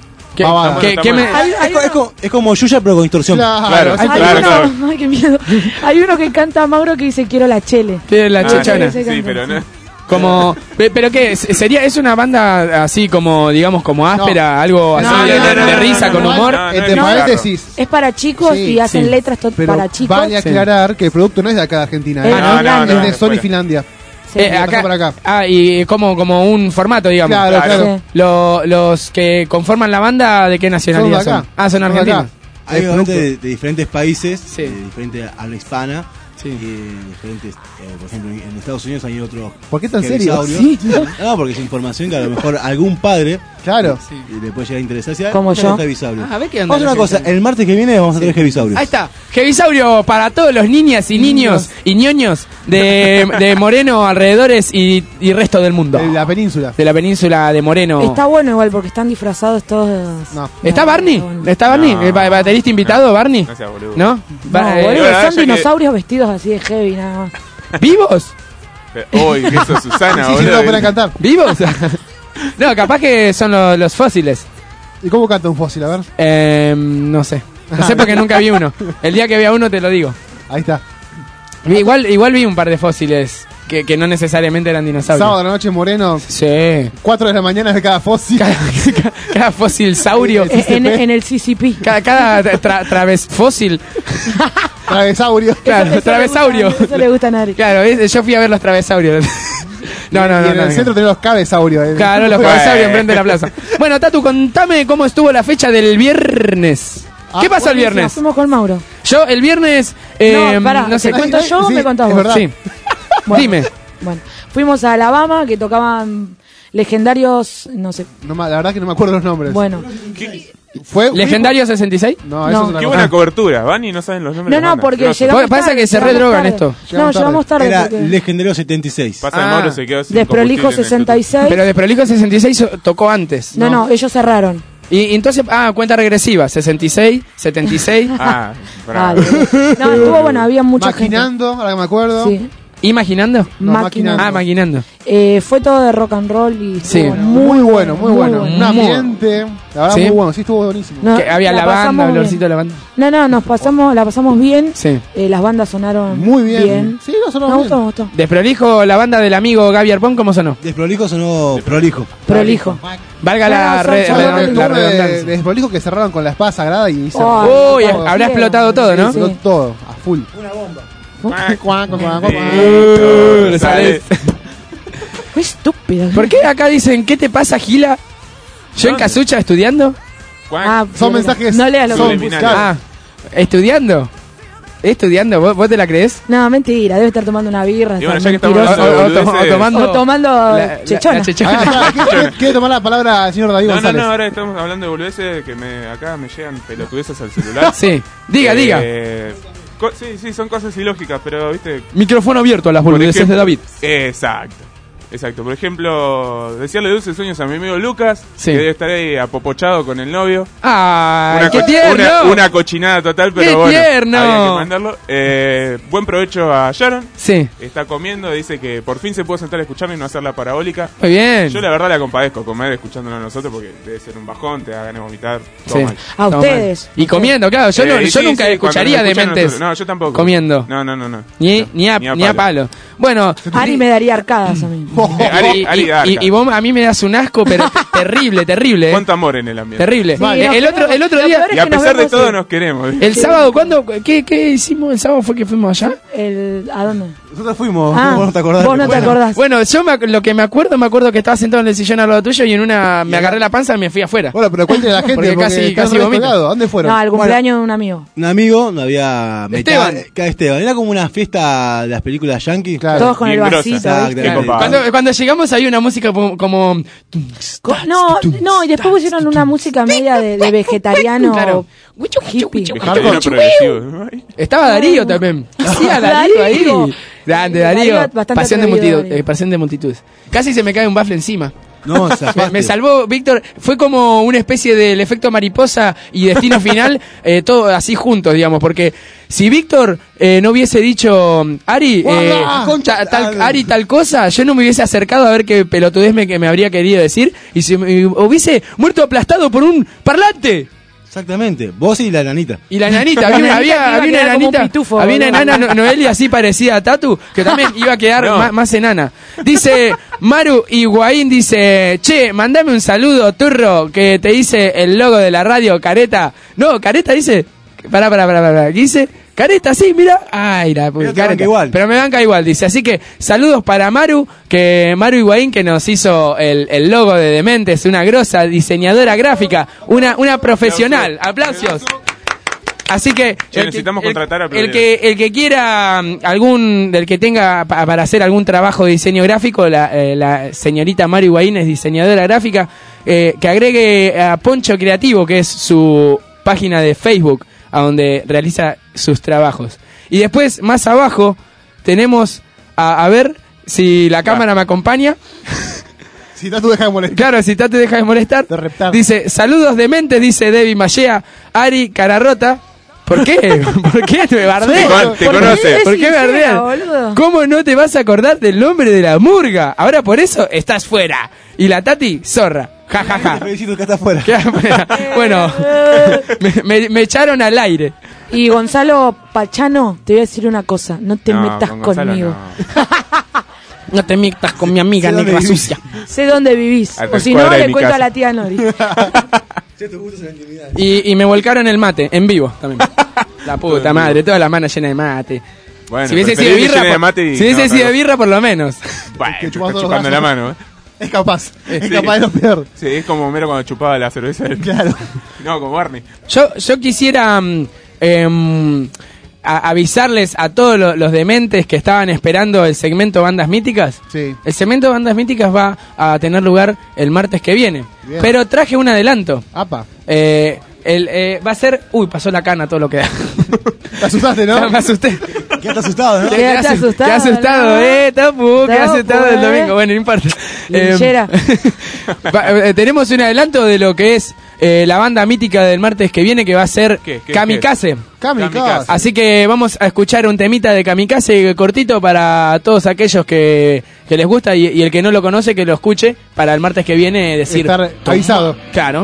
Es como Yuya, pero con distorsión. Claro. Ay, qué miedo. Hay uno que canta Mauro que dice quiero la chele. La chechana. Sí, pero no. Como, pero qué sería, es una banda así como, digamos, como áspera, algo así de risa, con humor. Entre paréntesis. Es para chicos y hacen letras para chicos. Vale aclarar que el producto no es de acá de Argentina, es de Sony Finlandia. Acá, y como un formato, digamos. Claro. Los que conforman la banda, ¿de qué nacionalidad son? Son argentinos. Hay obviamente de diferentes países, de diferente habla hispana. Diferentes, por ejemplo, en Estados Unidos hay otros. ¿Por qué tan serio? No, porque es información que a lo mejor algún padre le puede llegar a interesarse. Como yo. A ver qué onda. Vamos a hacer una cosa, el martes que viene vamos a tener Javisaurios. Ahí está, Javisaurio para todos los niñas y niños y ñoños de Moreno, alrededores y resto del mundo. De la península. De la península de Moreno. Está bueno igual porque están disfrazados todos. ¿Está Barney? ¿Está Barney? ¿El baterista invitado, Barney? No sea boludo. ¿No? Boludo, son dinosaurios vestidos así de heavy nada más. ¿Vivos? Uy, que eso, Susana, sí, boludo. no pueden cantar. ¿Vivos? No, capaz que son los fósiles. ¿Y cómo canta un fósil? A ver. No sé. No sé porque nunca vi uno. El día que vea uno te lo digo. Ahí está. Igual vi un par de fósiles que no necesariamente eran dinosaurios. Sábado de la noche Moreno. Sí. 4 de la mañana de cada fósil. Cada fósil saurio. En el CCP. Cada traves fósil. Travesaurio. Claro, eso travesaurio. Eso le gusta a Nari. Claro, yo fui a ver los travesaurios. No. Y en el centro tenemos los cabesaurios. Claro, los cabesaurios enfrente de la plaza. Bueno, Tatu, contame cómo estuvo la fecha del viernes. ¿Qué pasó el viernes? Fuimos con Mauro. Yo el viernes... no sé, ¿cuento yo o me contás vos? Sí. Bueno, dime. Bueno, fuimos a Alabama, que tocaban legendarios, no sé. La verdad que no me acuerdo los nombres. Bueno. ¿Fue ¿Legendario 66? No, eso es una Qué buena cobertura, Van y no saben los nombres. No, porque llegamos pasa tarde. Que se redrogan esto. Llegamos tarde. Era Legendario 76. Pasa Mauro se quedó sin Desprolijo combustible 66. Pero Desprolijo 66 tocó antes. No, ellos cerraron. Y entonces, cuenta regresiva, 66, 76. No, estuvo bueno, había mucha gente. Maquinando, ahora que me acuerdo. Sí. ¿Imaginando? No, maquinando. Maquinando. Fue todo de rock and roll y estuvo muy bueno. Un ambiente, la verdad, ¿Sí? muy bueno, sí estuvo buenísimo. Que había lavanda, olorcito de lavanda. No, la pasamos bien. Sí. Las bandas sonaron muy bien. Sí, me gustó. Desprolijo, la banda del amigo Gaby Arpón, ¿cómo sonó? Desprolijo sonó prolijo. Valga la redundancia. Desprolijo que cerraron con la espada sagrada y hizo. Habrá explotado todo, ¿no? Explotó todo, a full. Una bomba. Estúpida. ¿Por qué acá dicen qué te pasa, Gila? Yo en Casucha estudiando. Son mensajes. No leas lo que estudiando. ¿Vos te la crees? No, mentira, debe estar tomando una birra. Y bueno, ya que estamos tomando chechona. ¿Quiere tomar la palabra el señor David González? No, ahora estamos hablando de boludeces que acá me llegan pelotudeces al celular. Sí, diga. Sí, son cosas ilógicas, pero viste. Micrófono abierto a las boludeces de David. Exacto. Por ejemplo, desearle dulces sueños a mi amigo Lucas, sí, que debe estar ahí apopochado con el novio. ¡Ay, qué tierno! Una cochinada total, pero ¡qué bueno, tierno! Había que mandarlo. Buen provecho a Sharon. Sí. Está comiendo, dice que por fin se puede sentar a escucharme y no hacer la parabólica. Muy bien. Yo la verdad la compadezco comer escuchándolo a nosotros porque debe ser un bajón, te da ganas de vomitar. Todo Sí. mal. A ustedes. Y comiendo, claro. Yo nunca escucharía dementes. No, yo tampoco. Comiendo. No. Ni a palo. Bueno, Ari me daría arcadas a mí. Y vos a mí me das un asco, pero terrible. Cuánto amor en el ambiente. Terrible. Sí, El otro día. Y a pesar de todo nos queremos. El sábado, ¿qué hicimos? ¿El sábado fue que fuimos allá? ¿A dónde? Nosotros fuimos, vos no te acordás. Vos no te acordás. Bueno, yo lo que me acuerdo que estaba sentado en el sillón al lado tuyo y en una me agarré la panza y me fui afuera. Bueno, pero cuéntale a la gente porque casi vomito. ¿Dónde fueron? No, al cumpleaños de un amigo. Un amigo, no había... Esteban. Era como una fiesta de las películas yankee. Claro. Todos con el vasito. Cuando llegamos había una música como... No, y después pusieron una música media de vegetariano. Claro. Hippie. Vegetariano progresivo. Estaba Darío también. Hacía Darío ahí. Grande, Darío. Bastante Pasión de atrevido, multitud, Darío. pasión de multitudes. Casi se me cae un bafle encima. No, me salvó Víctor. Fue como una especie del efecto mariposa y destino final, todo así juntos, digamos. Porque si Víctor no hubiese dicho Ari, Ari tal cosa, yo no me hubiese acercado a ver qué pelotudez me habría querido decir y se me hubiese muerto aplastado por un parlante. Exactamente, vos y la enanita. Y la enanita, había una enanita, había una enana Noelia así parecida a Tatu, que también iba a quedar más enana. Dice Maru Higuaín, dice, che, mandame un saludo, turro, que te hice el logo de la radio, Careta. No, Careta dice, pará, ¿qué dice? Careta, sí, mira. Ay, la puta, Careta. Igual. Pero me banca igual, dice. Así que saludos para Maru, Maru Higuaín, que nos hizo el logo de Dementes, una grosa diseñadora gráfica, una profesional. Aplausos. Así que necesitamos contratar a el que quiera del que tenga para hacer algún trabajo de diseño gráfico, la señorita Maru Higuaín es diseñadora gráfica, que agregue a Poncho Creativo, que es su página de Facebook, a donde realiza sus trabajos. Y después, más abajo, tenemos a ver si la cámara me acompaña. Si Tatu deja de molestar. Claro, si Tatu deja de molestar. Dice, saludos dementes, dice Debbie Mallea, Ari Cararrota. ¿Por qué? ¿Por qué me bardean? Te conoce. ¿Por qué me bardean? ¿Cómo no te vas a acordar del nombre de la murga? Ahora por eso estás fuera. Y la Tati, zorra. Ja, ja, ja. Te felicito que estás fuera. Bueno, me echaron al aire. Y Gonzalo Pachano, te voy a decir una cosa, no te metas conmigo. No te metas con mi amiga negra sucia. Sé dónde vivís, o si no le cuento a la tía Nori. Y me volcaron el mate, en vivo también. La puta madre, toda la mano llena de mate. Bueno, si hubiese sido birra, por lo menos. Bueno, chupando la mano, Es capaz de lo peor. Sí, es como Homero cuando chupaba la cerveza. Claro. No, como Barney. Yo quisiera avisarles a todos los dementes que estaban esperando el segmento Bandas Míticas. Sí. El segmento Bandas Míticas va a tener lugar el martes que viene. Bien. Pero traje un adelanto. Apa. Va a ser... Uy, pasó la cana todo lo que da. Te asustaste, ¿no? Me asusté. Quedaste asustado, ¿no? Quedaste asustado. Qué asustado, ¿no? Tapu, qué asustado el domingo. Bueno, no importa. Tenemos un adelanto de lo que es la banda mítica del martes que viene, que va a ser Kamikaze. Kamikaze. Así que vamos a escuchar un temita de Kamikaze cortito para todos aquellos que les gusta y el que no lo conoce que lo escuche para el martes que viene decir... Estar avisado. Claro.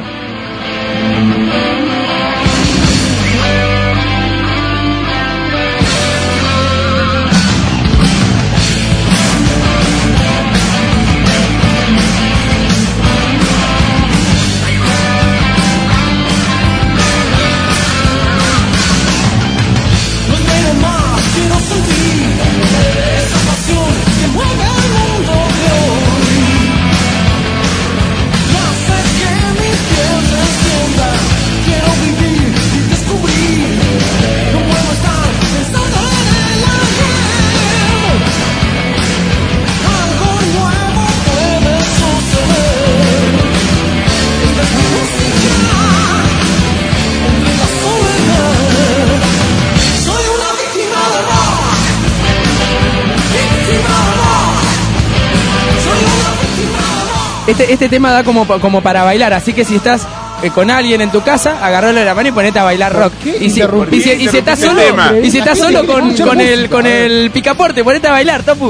Este tema da como para bailar, así que si estás con alguien en tu casa, agarralo de la mano y ponete a bailar rock. Y si estás solo con el picaporte, ponete a bailar, Tapu.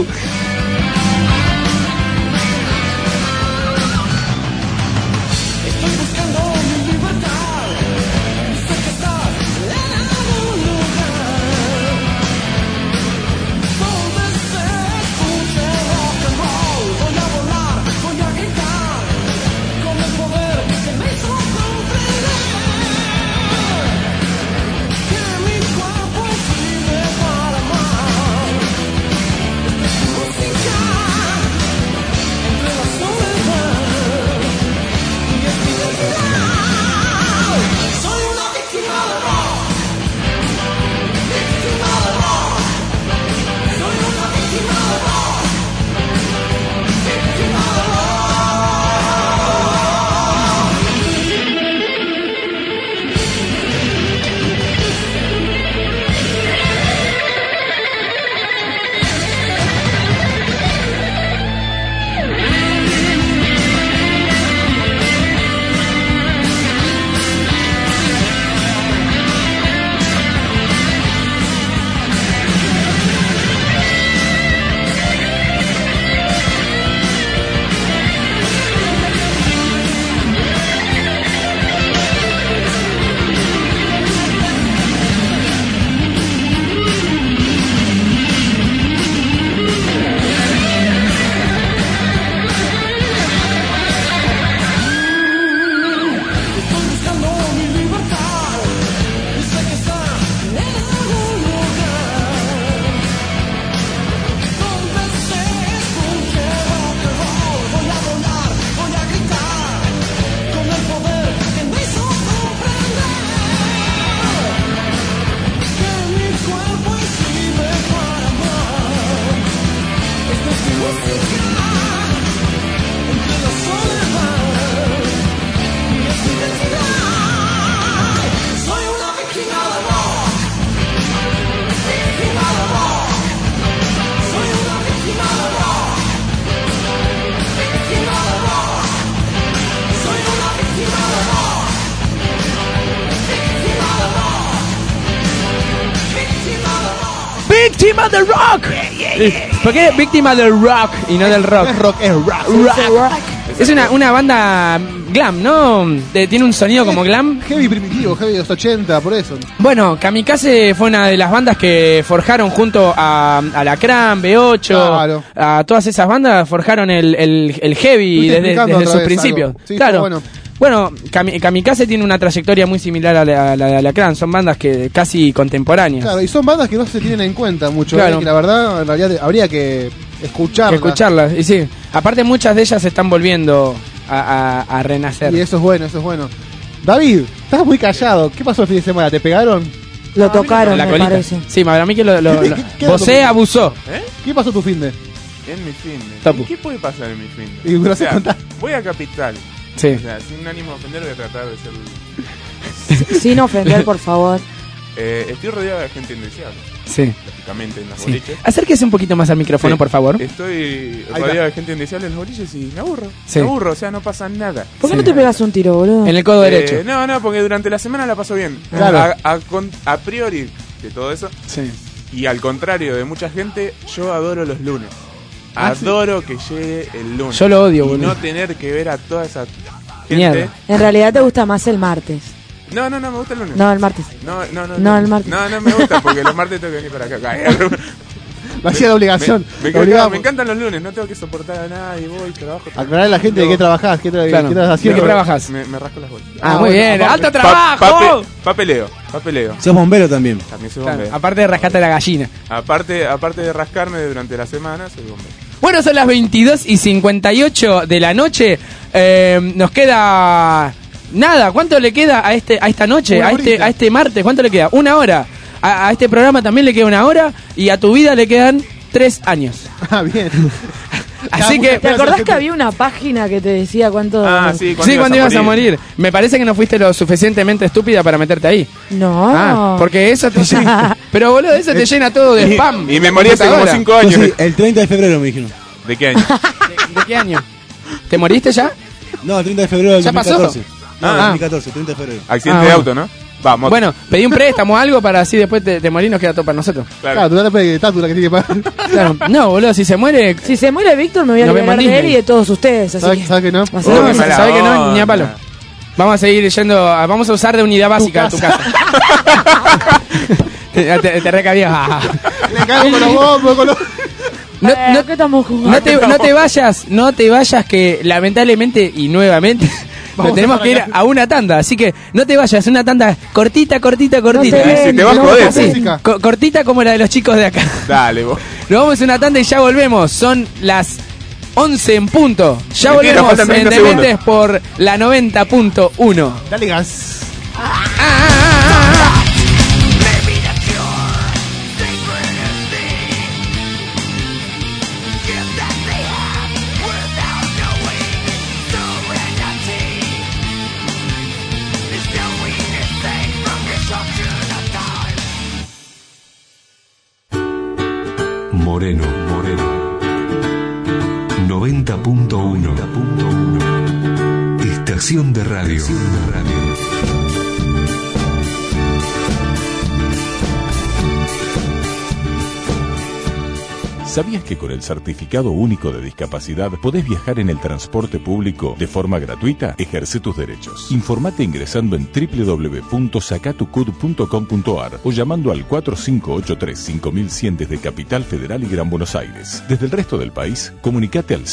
¡Víctima del rock! ¿Por qué víctima del rock y no del rock? Es rock, es rock. Es una banda glam, ¿no? Tiene un sonido como glam. Heavy primitivo, heavy de los 80, por eso. Bueno, Kamikaze fue una de las bandas que forjaron junto a Alacrán, B8, claro. A todas esas bandas forjaron el heavy desde sus principios. Sí, claro. Bueno, Kamikaze tiene una trayectoria muy similar a la de Alacrán, son bandas que casi contemporáneas. Claro, y son bandas que no se tienen en cuenta mucho, claro. Que la verdad en realidad habría que escucharlas. Y sí, aparte muchas de ellas están volviendo a renacer. Y eso es bueno, eso es bueno. David, estás muy callado, ¿qué pasó el fin de semana? ¿Te pegaron? Lo tocaron, la me colita. parece. Sí, para mí que José abusó. ¿Qué pasó tu fin de? En mi fin de. Tapu. ¿Qué puede pasar en mi fin de? Y voy a Capital. Sí. O sea, sin ánimo de ofender voy a tratar de ser... Sin ofender, por favor. Estoy rodeado de gente indeseable. Sí. Lógicamente en los Sí. boliches. Acérquese un poquito más al micrófono, Sí. por favor. Estoy rodeado de gente indeseable en los boliches y me aburro. Sí. Me aburro, o sea, no pasa nada. ¿Por qué no te pegas un tiro, boludo? En el codo derecho. No, porque durante la semana la paso bien. Claro. A priori de todo eso. Sí. Y al contrario de mucha gente, yo adoro los lunes. Adoro que llegue el lunes. Yo lo odio, y boludo. no tener que ver a toda esa gente. Mierda. En realidad te gusta más el martes. No, me gusta el lunes. No, el martes. No, el martes. No me gusta porque los martes tengo que venir para acá. Lo hacía la obligación. Me encantan los lunes, no tengo que soportar a nadie, voy, trabajo. Aclarar a la gente de qué trabajás, qué estás haciendo. ¿De qué trabajas? Me rasco las bolas. Muy bien, alto trabajo. Papeleo. Sos bombero también. También soy bombero. Aparte de rascarte la gallina. Aparte de rascarme durante la semana, soy bombero. Bueno, son las 22:58 de la noche. Nos queda nada. ¿Cuánto le queda a esta noche? A este martes. ¿Cuánto le queda? 1 hora. A este programa también le queda 1 hora. Y a tu vida le quedan 3 años. Ah, bien. Así que... ¿Te acordás que había una página que te decía cuánto... Sí, cuando ibas a morir. Me parece que no fuiste lo suficientemente estúpida para meterte ahí. No. Porque eso te llena... Pero boludo, eso te llena todo de spam. Y me morí hace como 5 años. Sí, el 30 de febrero me dijeron. ¿De qué año? ¿De qué año? ¿Te moriste ya? No, el 30 de febrero del ¿Ya 2014. pasó? 2014, 30 de febrero. Accidente de auto, ¿no? Vamos. Bueno, pedí un préstamo o algo para así después te morís nos queda todo para nosotros. Claro, tú dale de Tátula que tiene que pagar. Claro. No, boludo, si se muere Víctor me voy a liberar de él y de todos ustedes. Así ¿Sabes que no? ¿Sabes que no? Ni a palo. Vamos a seguir yendo, vamos a usar de unidad básica tu casa. te recabías. Le cago con los bombos, con los... ¿Qué estamos jugando? No te vayas que lamentablemente y nuevamente tenemos que ir a una tanda, así que no te vayas, una tanda cortita. Si te vas a joder. Sí, cortita como la de los chicos de acá. Dale, vos. Nos vamos a una tanda y ya volvemos. Son las 11 en punto. Ya Mentira, volvemos faltan 30 en Dementes por la 90.1. Dale gas. Moreno. 90.1. Estación de radio. ¿Sabías que con el Certificado Único de Discapacidad podés viajar en el transporte público de forma gratuita? Ejerce tus derechos. Informate ingresando en www.sacatucud.com.ar o llamando al 4583-5100 desde Capital Federal y Gran Buenos Aires. Desde el resto del país, comunicate al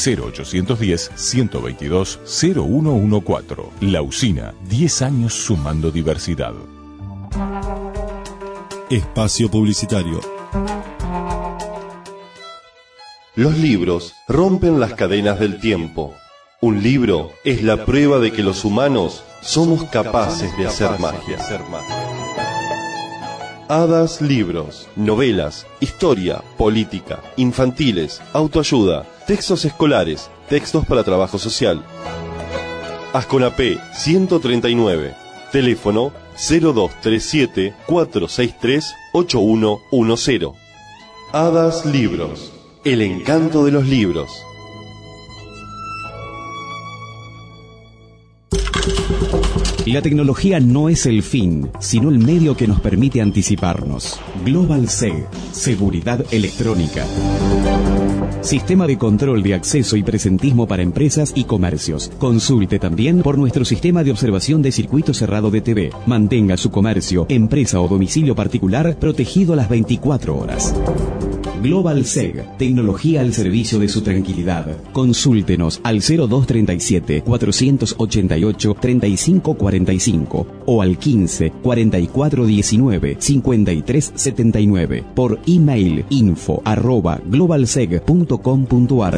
0810-122-0114. La Usina, 10 años sumando diversidad. Espacio publicitario. Los libros rompen las cadenas del tiempo. Un libro es la prueba de que los humanos somos capaces de hacer magia. Hadas Libros, novelas, historia, política, infantiles, autoayuda, textos escolares, textos para trabajo social. Asconapé 139, teléfono 0237 463 8110. Hadas Libros, el encanto de los libros. La tecnología no es el fin, sino el medio que nos permite anticiparnos. Global SEG, seguridad electrónica. Sistema de control de acceso y presentismo para empresas y comercios. Consulte también por nuestro sistema de observación de circuito cerrado de TV. Mantenga su comercio, empresa o domicilio particular protegido las 24 horas. Global SEG, tecnología al servicio de su tranquilidad. Consúltenos al 0237 488 3545 o al 15 44 19 53 79 por email info@globalseg.com.ar.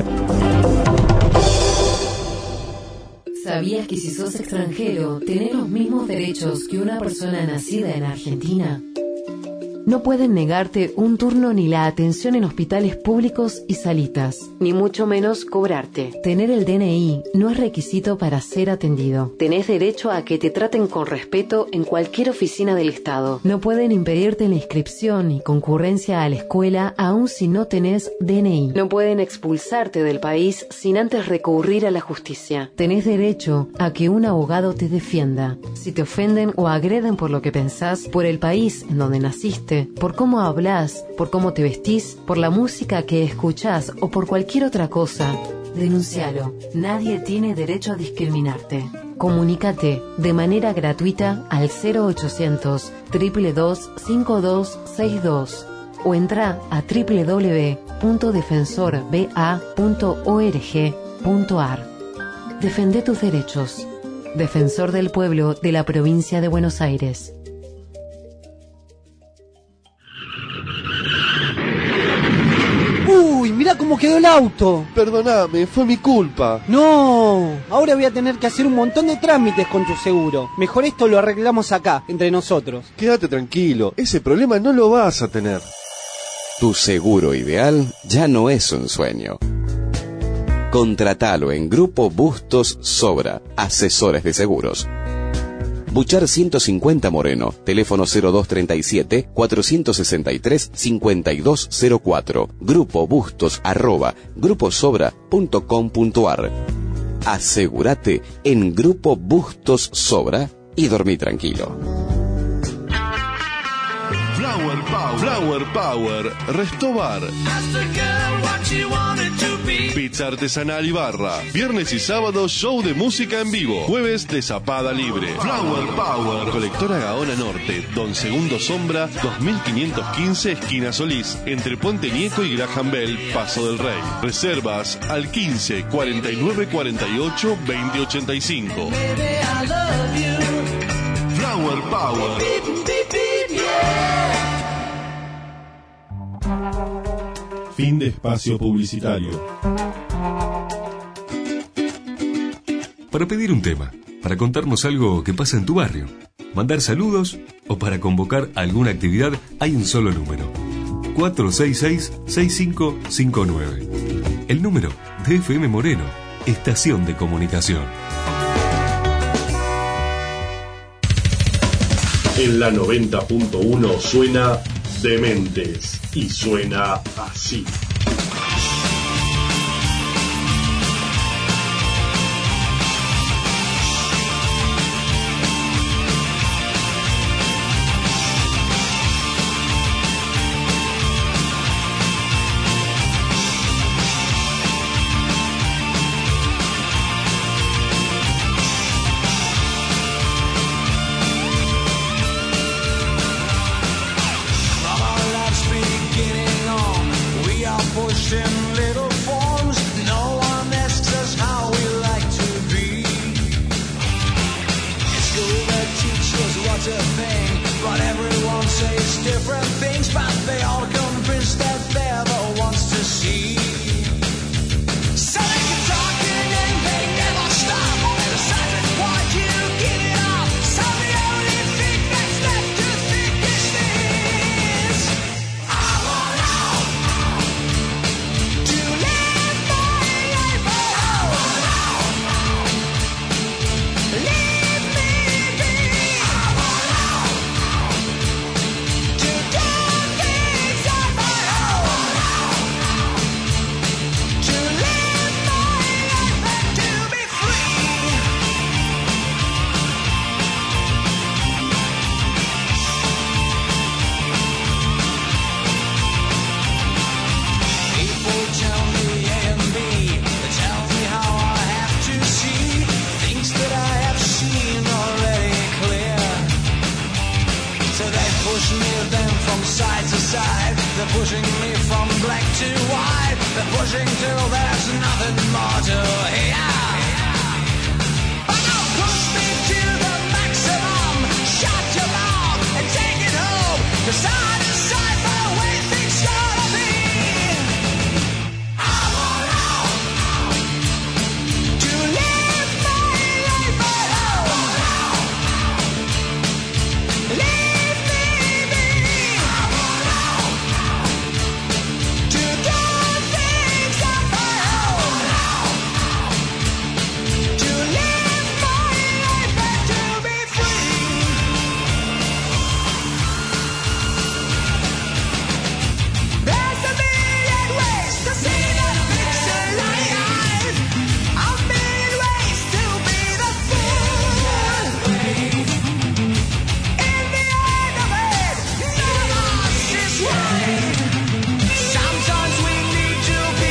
¿Sabías que si sos extranjero tenés los mismos derechos que una persona nacida en Argentina? No pueden negarte un turno ni la atención en hospitales públicos y salitas, ni mucho menos cobrarte. Tener el DNI no es requisito para ser atendido. Tenés derecho a que te traten con respeto en cualquier oficina del Estado. No pueden impedirte la inscripción y concurrencia a la escuela aun si no tenés DNI. No pueden expulsarte del país sin antes recurrir a la justicia. Tenés derecho a que un abogado te defienda. Si te ofenden o agreden por lo que pensás, por el país en donde naciste, por cómo hablas, por cómo te vestís, por la música que escuchás o por cualquier otra cosa, denúncialo. Nadie tiene derecho a discriminarte. Comunícate de manera gratuita al 0800 222 5262 o entra a www.defensorba.org.ar. Defende tus derechos. Defensor del Pueblo de la Provincia de Buenos Aires. ¡Uy! Mirá cómo quedó el auto. Perdóname, fue mi culpa. No, ahora voy a tener que hacer un montón de trámites con tu seguro. Mejor esto lo arreglamos acá, entre nosotros. Quédate tranquilo, ese problema no lo vas a tener. Tu seguro ideal ya no es un sueño. Contratalo en Grupo Bustos Sobra, asesores de seguros. Buchar 150 Moreno, teléfono 0237 463 5204, Grupo Bustos @gruposobra.com.ar. Asegúrate en Grupo Bustos Sobra y dormí tranquilo. Flower Power, Restobar. Pizza artesanal y barra. Viernes y sábado show de música en vivo. Jueves de zapada libre. Flower Power. Colectora Gaona Norte, Don Segundo Sombra, 2515 esquina Solís, entre Puente Nieco y Graham Bell, Paso del Rey. Reservas al 15 49 48 20 85. Flower Power. Fin de espacio publicitario. Para pedir un tema, para contarnos algo que pasa en tu barrio, mandar saludos o para convocar alguna actividad, hay un solo número: 466-6559. El número de FM Moreno, estación de comunicación. En la 90.1 suena Dementes y suena así. pushing till there's nothing more to hear. Oh no, push me to the maximum, shut your mouth and take it home. Decide a cipher we think's gonna be. I want out to live my life at home. Leave me be. I want out to do things on my own. To live my life and to be free. There's a million ways to see the picture alive. A million ways to be the fool. In the end of it, none of us is right. Sometimes we need to be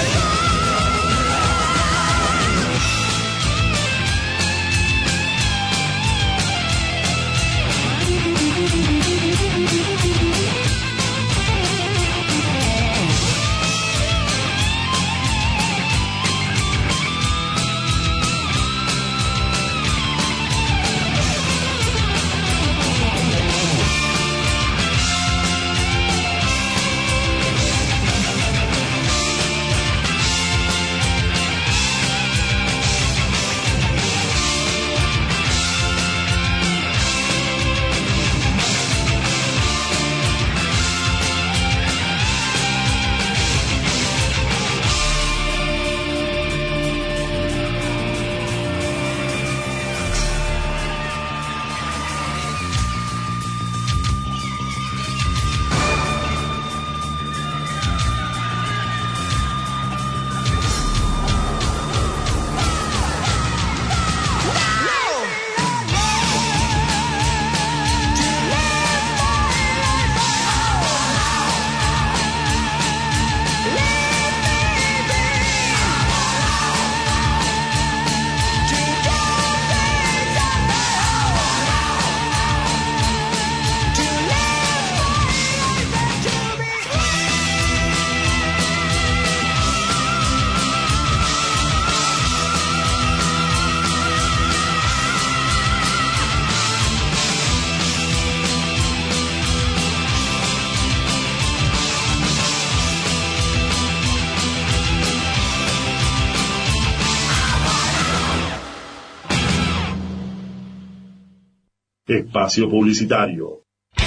Espacio publicitario.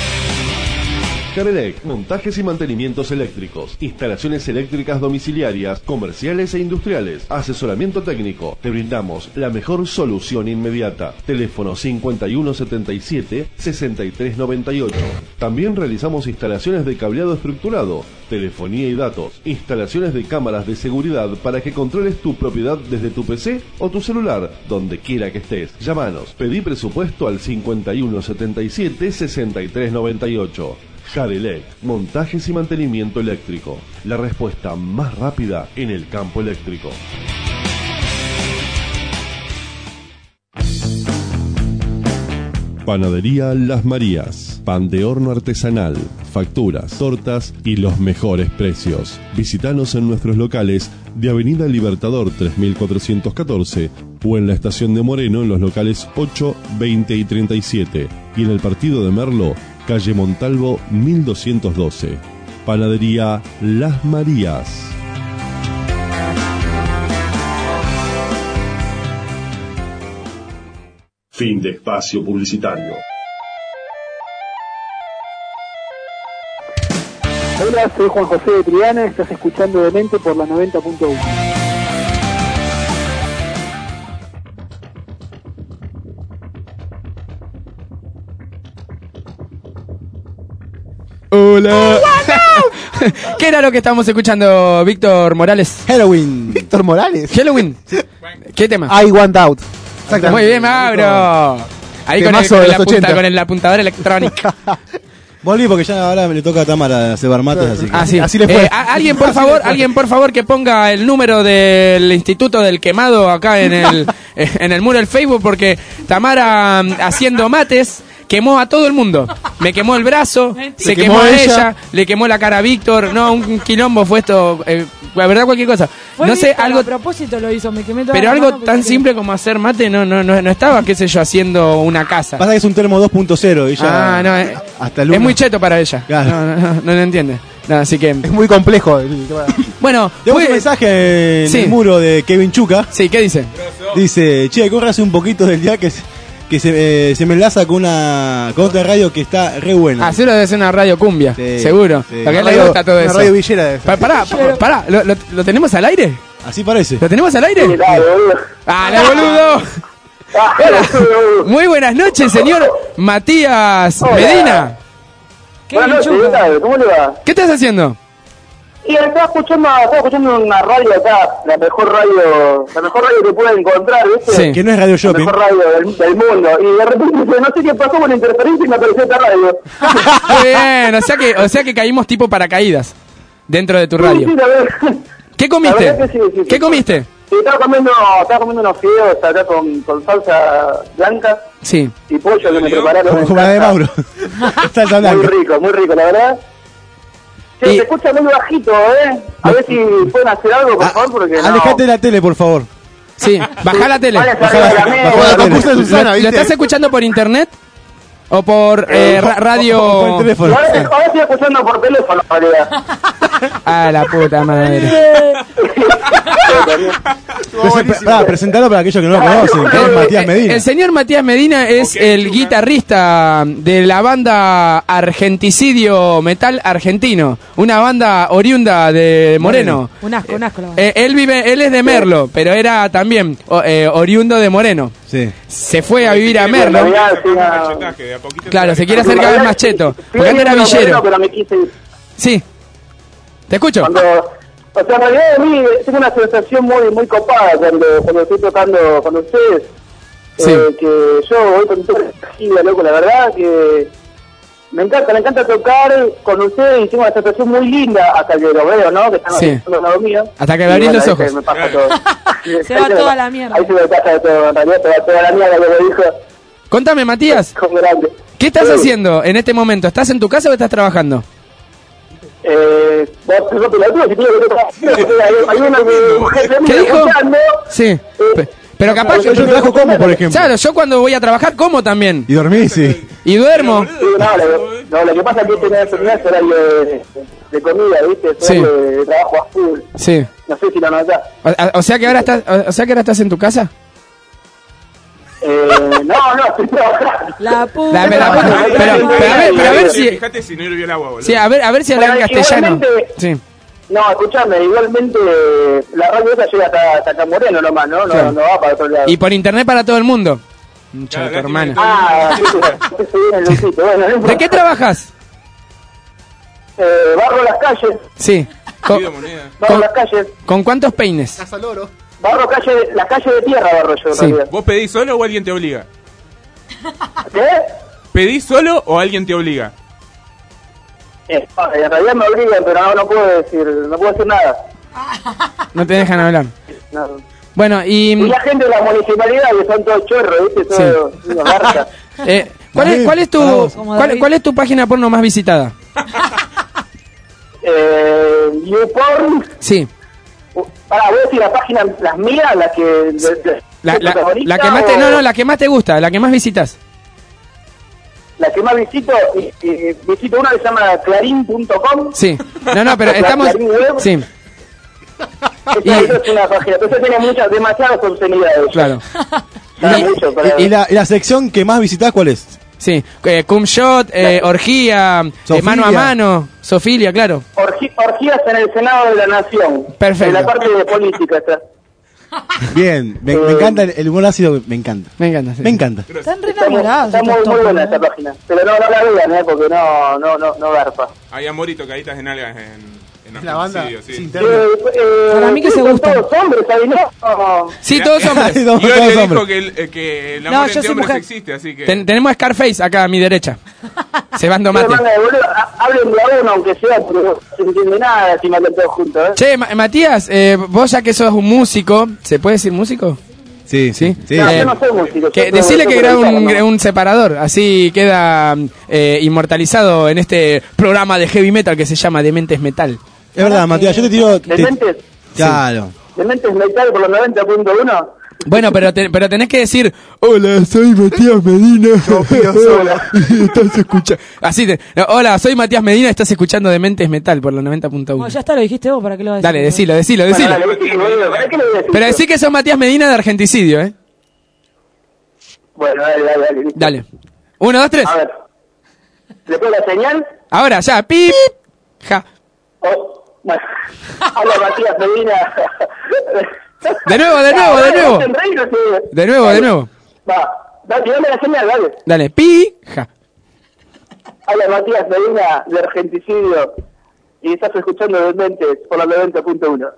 Carelec, montajes y mantenimientos eléctricos, instalaciones eléctricas domiciliarias, comerciales e industriales, asesoramiento técnico. Te brindamos la mejor solución inmediata. Teléfono 5177-6398. También realizamos instalaciones de cableado estructurado, telefonía y datos, instalaciones de cámaras de seguridad para que controles tu propiedad desde tu PC o tu celular, donde quiera que estés. Llámanos, pedí presupuesto al 5177-6398. Carelec, montajes y mantenimiento eléctrico. La respuesta más rápida en el campo eléctrico. Panadería Las Marías. Pan de horno artesanal, facturas, tortas y los mejores precios. Visítanos en nuestros locales de Avenida Libertador 3414 o en la estación de Moreno en los locales 8, 20 y 37 y en el partido de Merlo, calle Montalvo 1212. Panadería Las Marías. Fin de espacio publicitario. Hola, soy Juan José de Triana, estás escuchando Demente por la 90.1. Hola. ¿Qué era lo que estábamos escuchando, Víctor Morales? Halloween. Víctor Morales. Halloween. ¿Qué tema? I Want Out. Muy bien, Mauro. Ahí con el apuntador electrónico. Volví porque ya ahora me le toca a Tamara cebar mates, así que... Sí. Así le fue. Alguien por favor que ponga el número del Instituto del Quemado acá en el muro del Facebook, porque Tamara haciendo mates quemó a todo el mundo. Me quemó el brazo, se quemó a ella, le quemó la cara a Víctor. No, un quilombo fue esto. La verdad, cualquier cosa. Fue No sé, Víctor, algo. a propósito lo hizo, me quemé toda Pero la algo mano tan porque- simple como hacer mate no estaba, qué sé yo, haciendo una casa. Pasa que es un termo 2.0. Ella No, hasta el es uno. muy cheto para ella. Claro. No lo entiende. No, así que. Es muy complejo. Bueno, tenemos un mensaje en el muro de Kevin Chuca. Sí, ¿qué dice? Dice, che, córrase un poquito del día que se me enlaza con otra radio que está re buena. Ah, seguro debe ser una radio cumbia, seguro. sí. Porque a él Una le radio- gusta todo una eso. radio villera debe ser. Pará, ¿lo tenemos al aire? Así parece. ¿Lo tenemos al aire? ¡Ah, la boludo! Hola. Muy buenas noches, señor Matías Medina. Buenas noches, ¿qué tal? ¿Cómo le va? ¿Qué estás haciendo? Y estaba escuchando una radio acá, la mejor radio que pueda encontrar, ¿viste? Sí. Que no es Radio La Shopping. mejor radio del mundo. Y de repente, no sé qué pasó con la interferencia y me apareció esta radio. Muy bien, o sea que caímos tipo paracaídas dentro de tu radio. Sí, la verdad. ¿Qué comiste? La verdad que sí. ¿Qué comiste? Sí, estaba comiendo unos fideos acá con salsa blanca Sí. y pollo que me prepararon. Como la de Mauro. Salsa blanca. Muy rico, la verdad. Se escucha muy bajito, A ver si pueden hacer algo, por favor, porque no. Alejate de la tele, por favor. Sí, bajá la tele. ¿Lo estás escuchando por internet? ¿O por radio? Ahora estoy escuchando por teléfono, María. Ah, la puta madre. Presentalo para aquellos que no lo conocen. que es Matías Medina. El señor Matías Medina es el guitarrista de la banda Argenticidio Metal Argentino, una banda oriunda de Moreno. Un asco la verdad. Él es de Merlo, pero era también oriundo de Moreno. Sí. Se fue a vivir a Merlo. Claro, se quiere hacer cada vez más cheto. Porque antes era villero. Pero me quise ir. Sí. ¿Te escucho? O sea, en realidad a mí tengo una sensación muy copada cuando estoy tocando con ustedes. Sí. Que yo voy con toda la energía, loco, la verdad que me encanta tocar con ustedes y tengo una sensación muy linda hasta que lo veo, ¿no? Que están Sí. haciendo al lado mío. Hasta que me abrís Y los ahí ojos. Se me pasa todo. Se va toda la mierda. Ahí se me pasa todo, en realidad se va toda la mierda, como dijo. Contame, Matías, Como grande. ¿qué estás Sí. haciendo en este momento? ¿Estás en tu casa o estás trabajando? Vos sos pelotudo, si quiero que te hay una mujer que me ¿Qué está dijo? escuchando. Sí. Pero capaz Yo trabajo como, por ejemplo. Claro, yo cuando voy a trabajar como también. Y dormí, sí. Y duermo. Sí, lo que pasa es que este no es horario de comida, ¿viste? Es Sí. horario de trabajo a full. Sí. No sé si lo notás. O sea que ahora estás en tu casa. No, estoy trabajando. La puta. Pero a ver si Fíjate si no hirvió el agua, boludo. sí, a ver si hablan Bueno, castellano. igualmente- Sí. No, escuchame, igualmente la radio esa llega hasta acá Moreno nomás, ¿no? Claro. No va para otro lado. Y por internet para todo el mundo. Mucha tu hermana. Ah, sí, viene Luisito. Bueno, no ¿De importa. qué trabajas? Barro las calles. Sí. Barro las calles. ¿Con cuántos peines? Barro las calles de tierra barro yo, en Sí. realidad. ¿Vos pedís solo o alguien te obliga? ¿Qué? ¿Pedís solo o alguien te obliga? En realidad me obligan, pero no puedo decir nada. No te dejan hablar. No. Bueno, Y la gente de la municipalidad, que son todos chorros, ¿viste? Todos unos garcas. ¿Cuál es tu página porno más visitada? YouPorn. Sí. Pará, voy a decir la página, las mías, las que... La que más te, la que más te gusta, la que más visitas. La que más visito, visito una que se llama clarín.com. Sí. No, pero estamos. Clarín Web. Sí. Esa es una página, pero esa tiene demasiadas obscenidades. Claro. ¿Y la sección que más visitás cuál es? Sí, Cumshot, orgía, mano a mano, Sofilia, claro. Orgías en el Senado de la Nación. Perfecto. En la parte de política está. Bien, me encanta el humor ácido, me encanta. Me encanta, sí. Me encanta. Están re enamorados. Está muy buena esta página. Pero no la vean, porque no garpa. Hay amor y tocaditas en algas en la banda sí. Para mí que se gustan. Todos hombres ahí, ¿no? Sí, todos hombres. Y Todos hoy dijo hombres. que el No, amor yo entre soy hombres mujer. existe, así que... Tenemos Scarface acá a mi derecha. Cebando mate. Hablen de a uno, aunque sea, pero no se entiende nada si me todos juntos, ¿eh? Che, Matías, vos ya que sos un músico, ¿se puede decir músico? Sí. No, yo no soy músico. Decirle que graba un separador, así queda inmortalizado en este programa de heavy metal que se llama Dementes Metal. Es verdad, Matías, yo te tiro... ¿Dementes? Claro. ¿Dementes Metal por los 90.1? Bueno, pero tenés que decir: hola, soy Matías Medina. Estás escuchando. Hola, soy Matías Medina, estás escuchando Dementes Metal por los 90.1. Bueno, ya está, lo dijiste vos, ¿para qué lo vas a Dale, decir? decilo. ¿Para qué lo voy a decir? Pero decí que sos Matías Medina de Argenticidio, ¿eh? Bueno, dale. Dale. 1, 2, 3. A ver. ¿Le pongo la señal? Ahora, ya, pip. Ja. Bueno. Hola, Matías Medina. De nuevo. De nuevo. Va, tirame la señal, dale. Dale, pija. Hola, Matías Medina de Argenticidio. Y estás escuchando Dementes por la 90.1.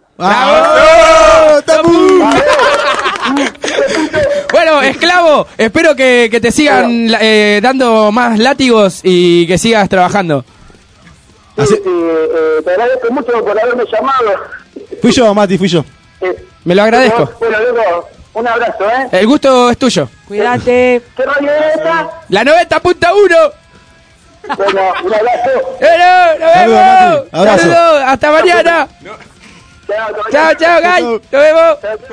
Bueno, esclavo, espero que te sigan dando más látigos y que sigas trabajando. Sí, te agradezco mucho por haberme llamado. Fui yo, Mati, fui yo. Me lo agradezco. Bueno, luego, un abrazo, El gusto es tuyo. Cuídate. ¿Qué radio es esta? La 90.1. Bueno, un abrazo. Nos vemos. Abrazo. Saludos. Hasta mañana. Chao, Gay. Nos vemos.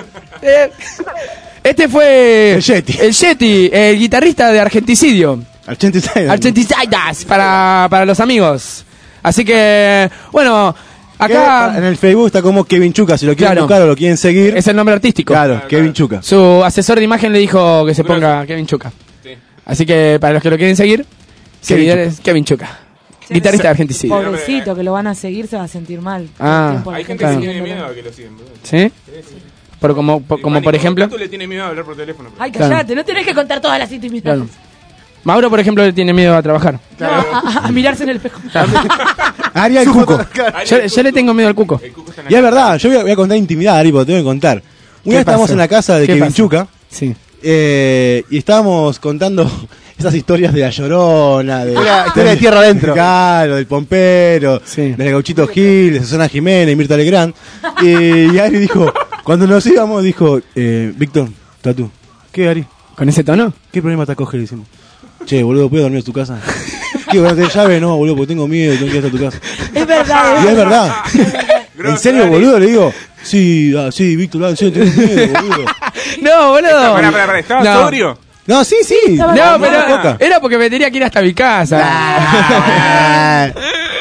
Este fue el Yeti, el guitarrista de Argenticidio. Argenticidas para los amigos. Así que, bueno, acá en el Facebook está como Kevin Chuca, si lo quieren buscar o lo quieren seguir. Es el nombre artístico. Claro, Kevin Chuca. Su asesor de imagen le dijo que se ponga Kevin Chuca. Sí. Así que para los que lo quieren seguir, seguidores Kevin Chuca. Guitarrista de Argenticidio. Pobrecito, que lo van a seguir, se va a sentir mal. Hay gente que tiene miedo a que lo sigan. ¿Sí? Como por ejemplo. Tú le tienes miedo a hablar por teléfono. Ay, callate, no tenés que contar todas las intimidades. Claro. Mauro, por ejemplo, le tiene miedo a trabajar. Claro. A mirarse en el espejo. Ari al cuco. Yo le tengo miedo al cuco. Y es verdad, yo voy a contar intimidad, Ari, porque te voy a contar. Una vez estábamos en la casa de Kevin Chuca. Sí. Y estábamos contando esas historias de La Llorona, historia de tierra adentro. Claro, del Pompero, del Gauchito Gil, de Susana Jiménez y Mirta Legrand. Y Ari dijo, cuando nos íbamos, dijo, Víctor, Tatu, ¿qué, Ari? ¿Con ese tono? ¿Qué problema te acoge? Le decimos. Che, boludo, ¿puedo dormir en tu casa? ¿Qué, bueno, tenés llave? No, boludo, porque tengo miedo y tengo que ir hasta tu casa. Es verdad. Y es verdad. ¿En serio, boludo? Le digo, sí, Víctor, en serio, tengo miedo, boludo. No, boludo. Pará, ¿estabas sobrio? No, sí. No, pero era porque me tenía que ir hasta mi casa.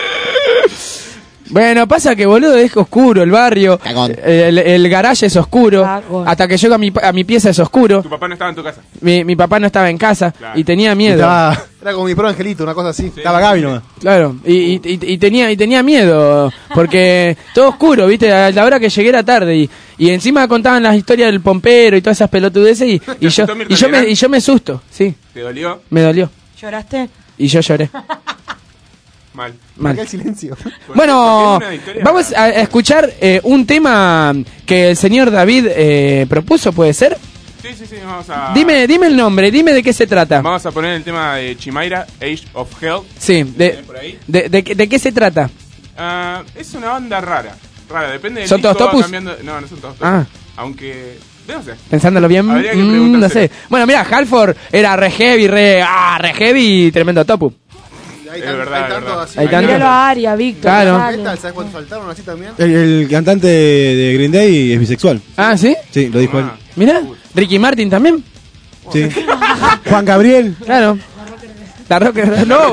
Bueno, pasa que, boludo, es oscuro el barrio. El garage es oscuro. Hasta que llego a mi pieza es oscuro. Tu papá no estaba en tu casa. Mi papá no estaba en casa. Claro. Y tenía miedo. Era como mi pro Angelito, una cosa así. Sí. Estaba Gaby nomás. Claro. Y tenía miedo. Porque todo oscuro, ¿viste? A la hora que llegué era tarde. Y encima contaban las historias del Pompero y todas esas pelotudeces. Y yo me asusto. Sí. ¿Te dolió? Me dolió. ¿Lloraste? Y yo lloré. Mal. El silencio. Bueno, vamos a escuchar un tema que el señor David propuso, ¿puede ser? Sí, vamos a... Dime el nombre, dime de qué se trata. Vamos a poner el tema de Chimaira, Age of Hell. Sí, ¿de qué se trata? Es una banda rara, depende del ¿Son disco, todos Topus? Cambiando... No son todos Topus. Aunque... No sé. Pensándolo bien, no sé. Bueno, mira, Halford era re heavy, tremendo Topu. Hay tanto así. Míralo a Aria, Víctor. Claro. ¿Sabes cuántos saltaron así también? El cantante de Green Day es bisexual. Ah, ¿sí? Sí, lo dijo él. Mira, Ricky Martin también. Sí. Juan Gabriel. Claro. La rocker. No,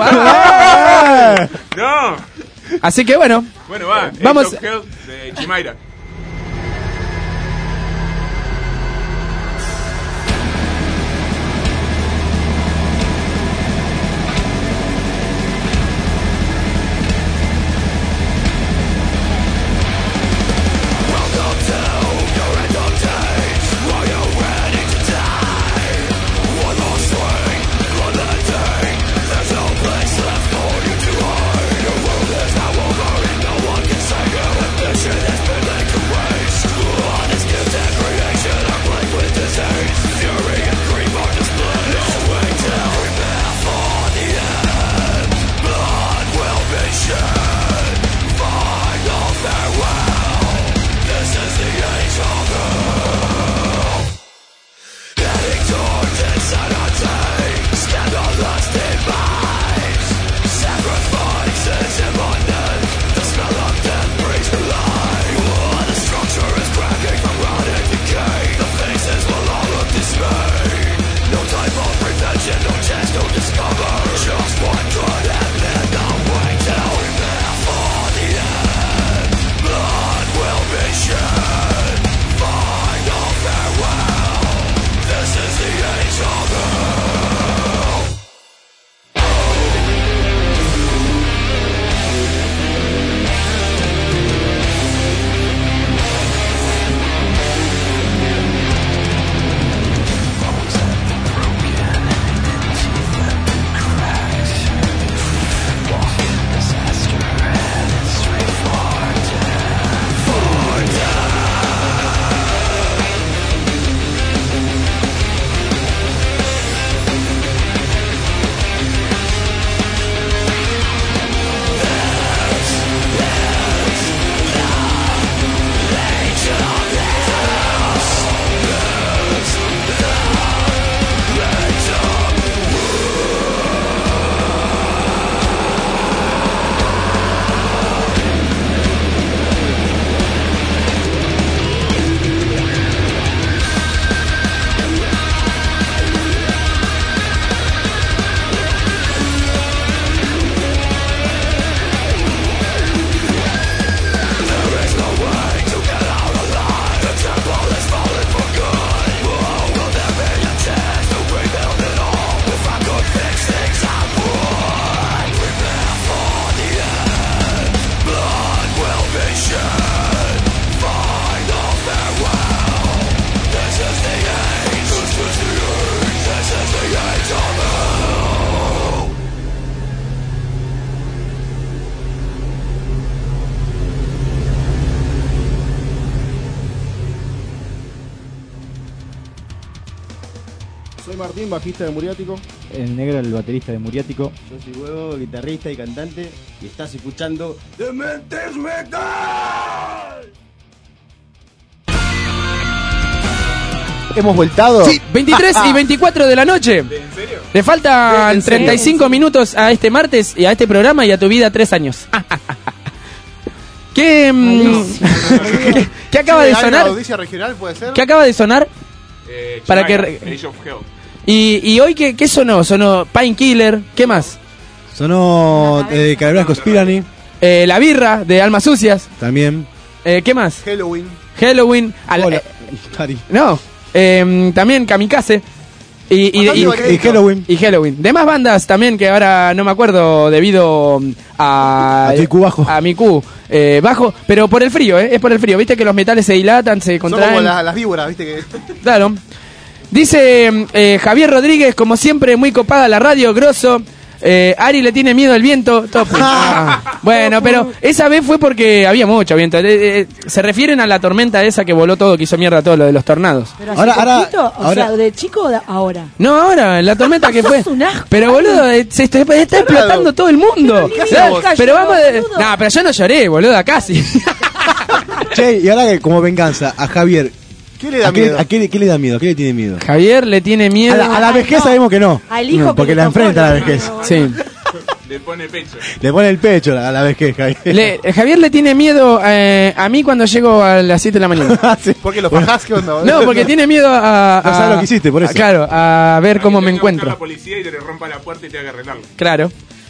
No. Así que bueno. Bueno, va. Vamos. Age of Hell de Chimaira. Shit has been like Soy Martín, bajista de Muriático. El negro, el baterista de Muriático. Yo soy Huevo, guitarrista y cantante. Y estás escuchando Dementes Metal. Hemos voltado. Sí, 23 y 24 de la noche. ¿En serio? Le faltan 35 minutos a este martes y a este programa y a tu vida 3 años. ¿Qué acaba de sonar? ¿Una audiencia regional puede ser? ¿Qué acaba de sonar? Para que Age of Hell. y hoy qué sonó? Sonó Painkiller, ¿qué más? Sonó Calavera Conspirani. La birra de Almas Sucias. También. ¿Qué más? Halloween. No, también Kamikaze. Y Halloween. Y Halloween. Demás bandas también que ahora no me acuerdo debido a tu IQ bajo. A mi IQ bajo, pero por el frío, es por el frío. Viste que los metales se dilatan, se contraen. Son como las víboras, viste que. Claro. Dice Javier Rodríguez, como siempre, muy copada la radio, grosso. Ari le tiene miedo al viento. Bueno, pero esa vez fue porque había mucho viento. Se refieren a la tormenta esa que voló todo, que hizo mierda todo lo de los tornados. Pero ahora, o sea, ¿de chico o de ahora? No, ahora, la tormenta que fue. Pero boludo, se está explotando todo el mundo. Pero vamos no, pero yo no lloré, boludo, casi. Che, y ahora que como venganza a Javier, ¿qué le da miedo? ¿Qué le da miedo? ¿Qué le tiene miedo? Javier le tiene miedo. A la vejez sabemos que no. Al hijo porque la enfrenta a la vejez. Sí. Le pone pecho. Le pone el pecho a la vejez, Javier. Javier le tiene miedo a mí cuando llego a las 7 de la mañana. Sí. ¿Por qué lo fajás? ¿Qué onda? No, porque tiene miedo a No sabes lo que hiciste, por eso. Claro, a ver cómo me la encuentro. policía y te le rompa la puerta y te haga arreglarlo. Claro.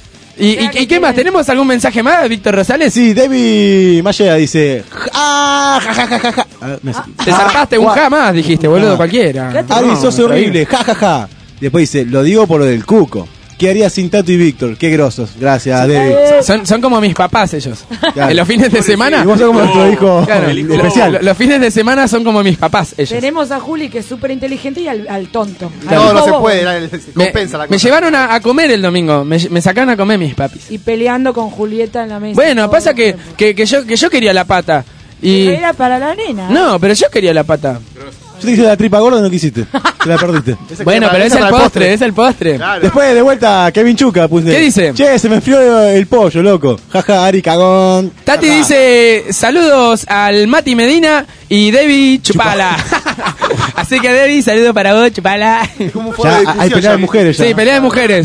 ¿Y qué más? ¿Tenemos algún mensaje más, Víctor Rosales? Sí, Debbie Mallea dice... ja, ja, ja, ja, ja. Te zarpaste un ja más, dijiste, boludo, cualquiera. Ari, sos horrible, ja, ja, ja. Después dice, lo digo por lo del cuco. ¿Qué haría sin Tato y Víctor? Qué grosos. Gracias, Debbie. Son como mis papás ellos. Claro. En los fines de semana... Y vos sos como nuestro hijo especial. Los fines de semana son como mis papás ellos. Tenemos a Juli, que es súper inteligente, y al tonto. No, no se puede, se compensa la cosa. Me llevaron a comer el domingo, me sacaron a comer mis papis. Y peleando con Julieta en la mesa. Bueno, pasa que yo quería la pata. Y... Era para la nena. No, pero yo quería la pata. Yo te hice la tripa gorda y no quisiste. Te la perdiste. Bueno, pero es el postre. Claro. Después de vuelta, Kevin Chuca puse. ¿Qué dice? Che, se me enfrió el pollo, loco. Jaja, Ari, cagón. Tati dice, saludos al Mati Medina y Debbie Chupala. Así que Debbie, saludo para vos, Chupala. Ya, hay pelea de mujeres ya. Sí, pelea de mujeres.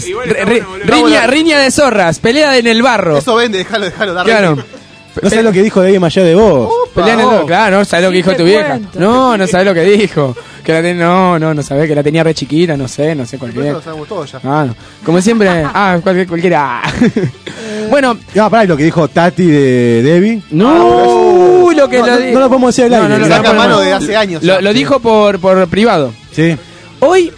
Riña de zorras, pelea en el barro. Eso vende, déjalo, dale. Claro. No sabés lo que dijo Debbie Mallea de vos. Pelea en el barro. Claro, no sabés lo que dijo tu vieja. No sabés lo que dijo. Que no sabés que la tenía re chiquita, no sé cualquiera. Lo sabemos todos ya. No. Como siempre, cualquiera. Bueno, pará, lo que dijo Tati de Debbie. No, lo que lo dijo. No lo podemos decir al aire. No, saca mano de hace años. Lo dijo por privado. Sí. Hoy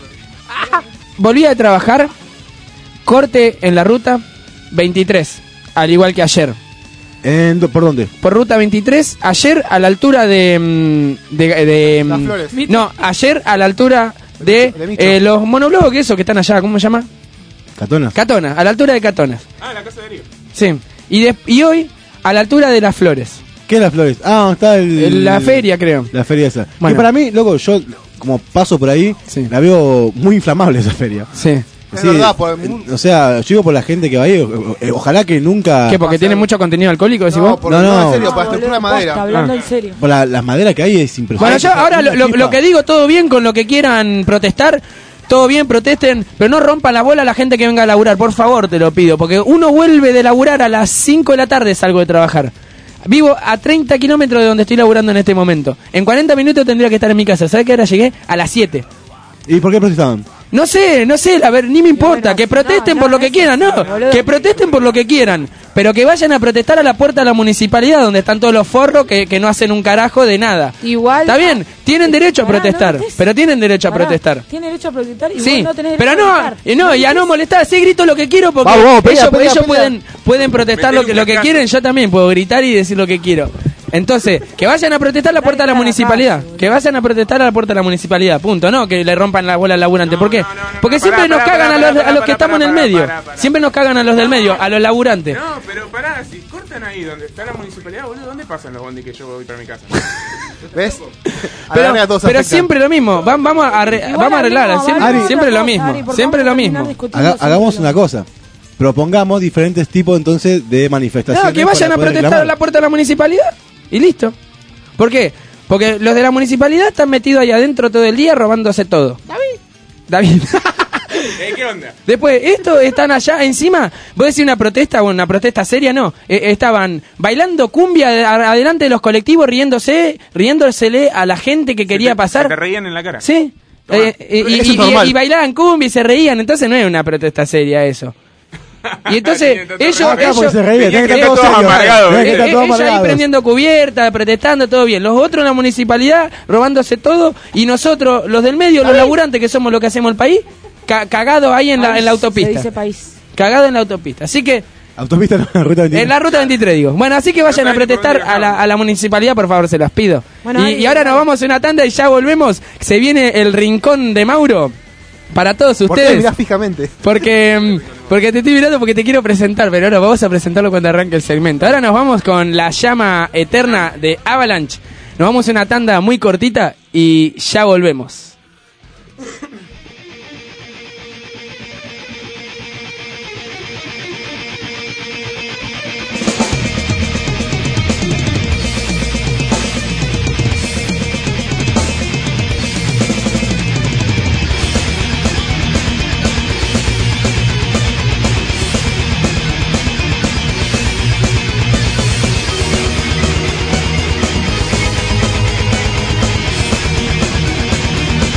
volví a trabajar, corte en la ruta 23, al igual que ayer. ¿Por dónde? Por ruta 23, ayer a la altura de Las Flores. No, ayer a la altura de los monoglobos que están allá, ¿cómo se llama? Catona, a la altura de Catonas. La casa de Río. Sí. Y hoy a la altura de Las Flores. ¿Qué es Las Flores? Está la feria, creo. La feria esa. Bueno. Que para mí, loco, yo como paso por ahí, la veo muy inflamable esa feria. Sí. Es verdad, o sea, yo digo por la gente que va ahí, ojalá que nunca... ¿Qué? ¿Porque tiene mucho contenido alcohólico, decís vos? No, en serio, para estructura de madera. Está hablando en serio. Por las maderas que hay es impresionante. Bueno, yo ahora lo que digo, todo bien con lo que quieran protestar, todo bien, protesten, pero no rompan la bola a la gente que venga a laburar, por favor, te lo pido, porque uno vuelve de laburar a las 5 de la tarde, salgo de trabajar. Vivo a 30 kilómetros de donde estoy laburando en este momento. En 40 minutos tendría que estar en mi casa. ¿Sabes qué hora llegué? A las 7. ¿Y por qué protestaban? No sé, a ver, ni me importa, que protesten por lo que quieran, que protesten por lo que quieran, pero que vayan a protestar a la puerta de la municipalidad donde están todos los forros que no hacen un carajo de nada. Igual. Está bien, tienen derecho a protestar, pero tienen derecho a protestar. Tienen derecho a protestar y Sí, vos no tenés pero derecho a protestar. y a no molestar, sí grito lo que quiero porque ellos pueden protestar lo que quieren, yo también puedo gritar y decir lo que quiero. Entonces, que vayan a protestar a la puerta de la municipalidad. Que vayan a protestar a la puerta de la municipalidad. Punto. No que le rompan la bola al laburante. ¿Por qué? Porque siempre nos cagan a los que estamos en el medio. Siempre nos cagan a los del medio, a los laburantes. No, pero pará, si cortan ahí donde está la municipalidad, boludo, ¿dónde pasan los bondis que yo voy para mi casa? ¿Ves? A la larga todos Pero afectan. siempre lo mismo. Vamos a arreglar. Siempre lo mismo. Siempre lo mismo. Hagamos una cosa. Propongamos diferentes tipos entonces de manifestaciones. No, que vayan para a poder protestar reclamar. a la puerta de la municipalidad y listo. ¿Por qué? Porque los de la municipalidad están metidos ahí adentro todo el día robándose todo. David. ¿Qué onda? Después, estos están allá encima. ¿Vos decís una protesta? Bueno, una protesta seria, no. Estaban bailando cumbia adelante de los colectivos, riéndosele a la gente que quería pasar. Se te reían en la cara. Sí. Y bailaban cumbia y se reían. Entonces no es una protesta seria eso. Y entonces ellos ahí prendiendo cubierta, protestando, todo bien. Los otros en la municipalidad robándose todo y nosotros, los del medio, los laburantes que somos lo que hacemos el país, cagados ahí en la autopista. Se dice país. Cagados en la autopista. Así que autopista no, la ruta 23. en la ruta 23 digo. Bueno, así que vayan a protestar a la municipalidad, por favor, se las pido. Bueno, y ahora nos vamos a una tanda y ya volvemos. Se viene el rincón de Mauro. Para todos ¿Por qué ustedes. me mirás fijamente? Porque te estoy mirando porque te quiero presentar, pero ahora vamos a presentarlo cuando arranque el segmento. Ahora nos vamos con La Llama Eterna de Avalanche. Nos vamos a una tanda muy cortita y ya volvemos. Thank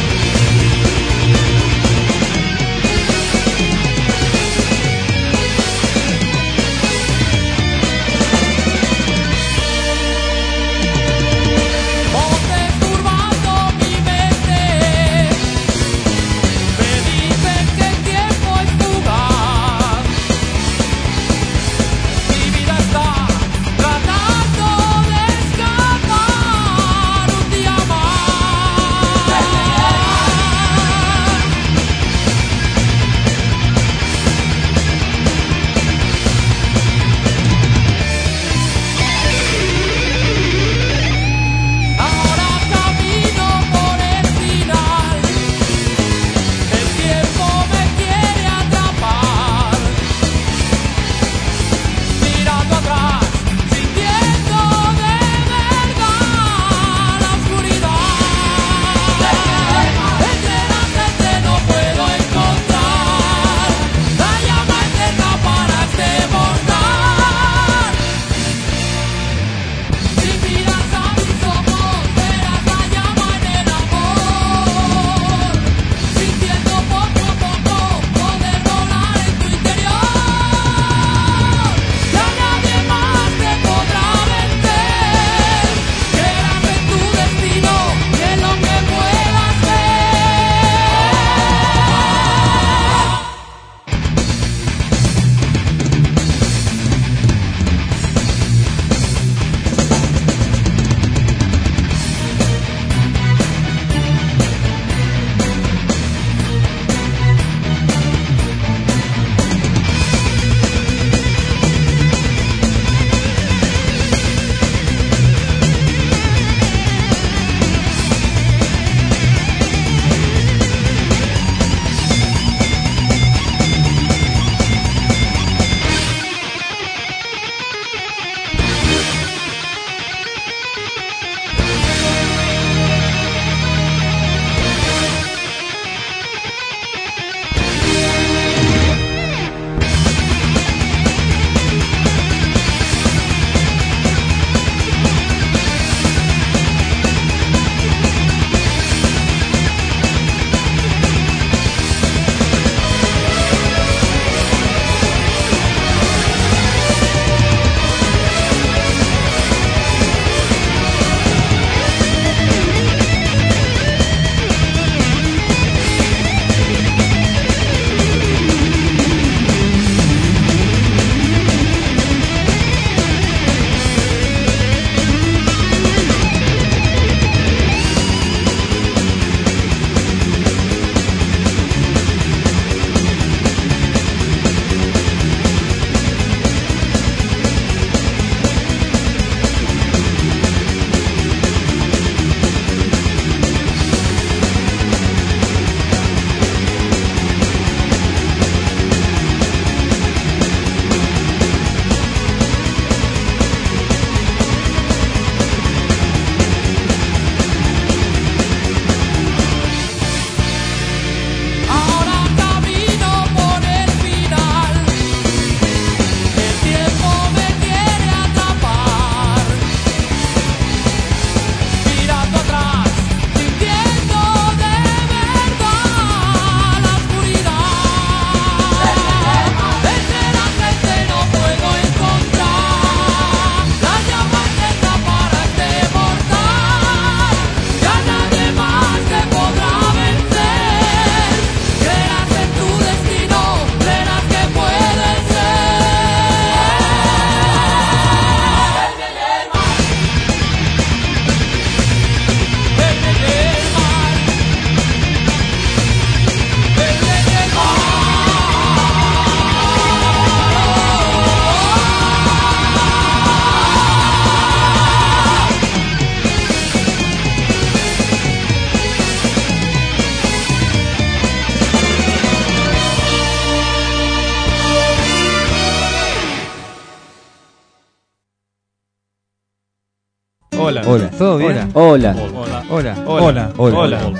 Hola. ¿Todo bien? Hola. Hola.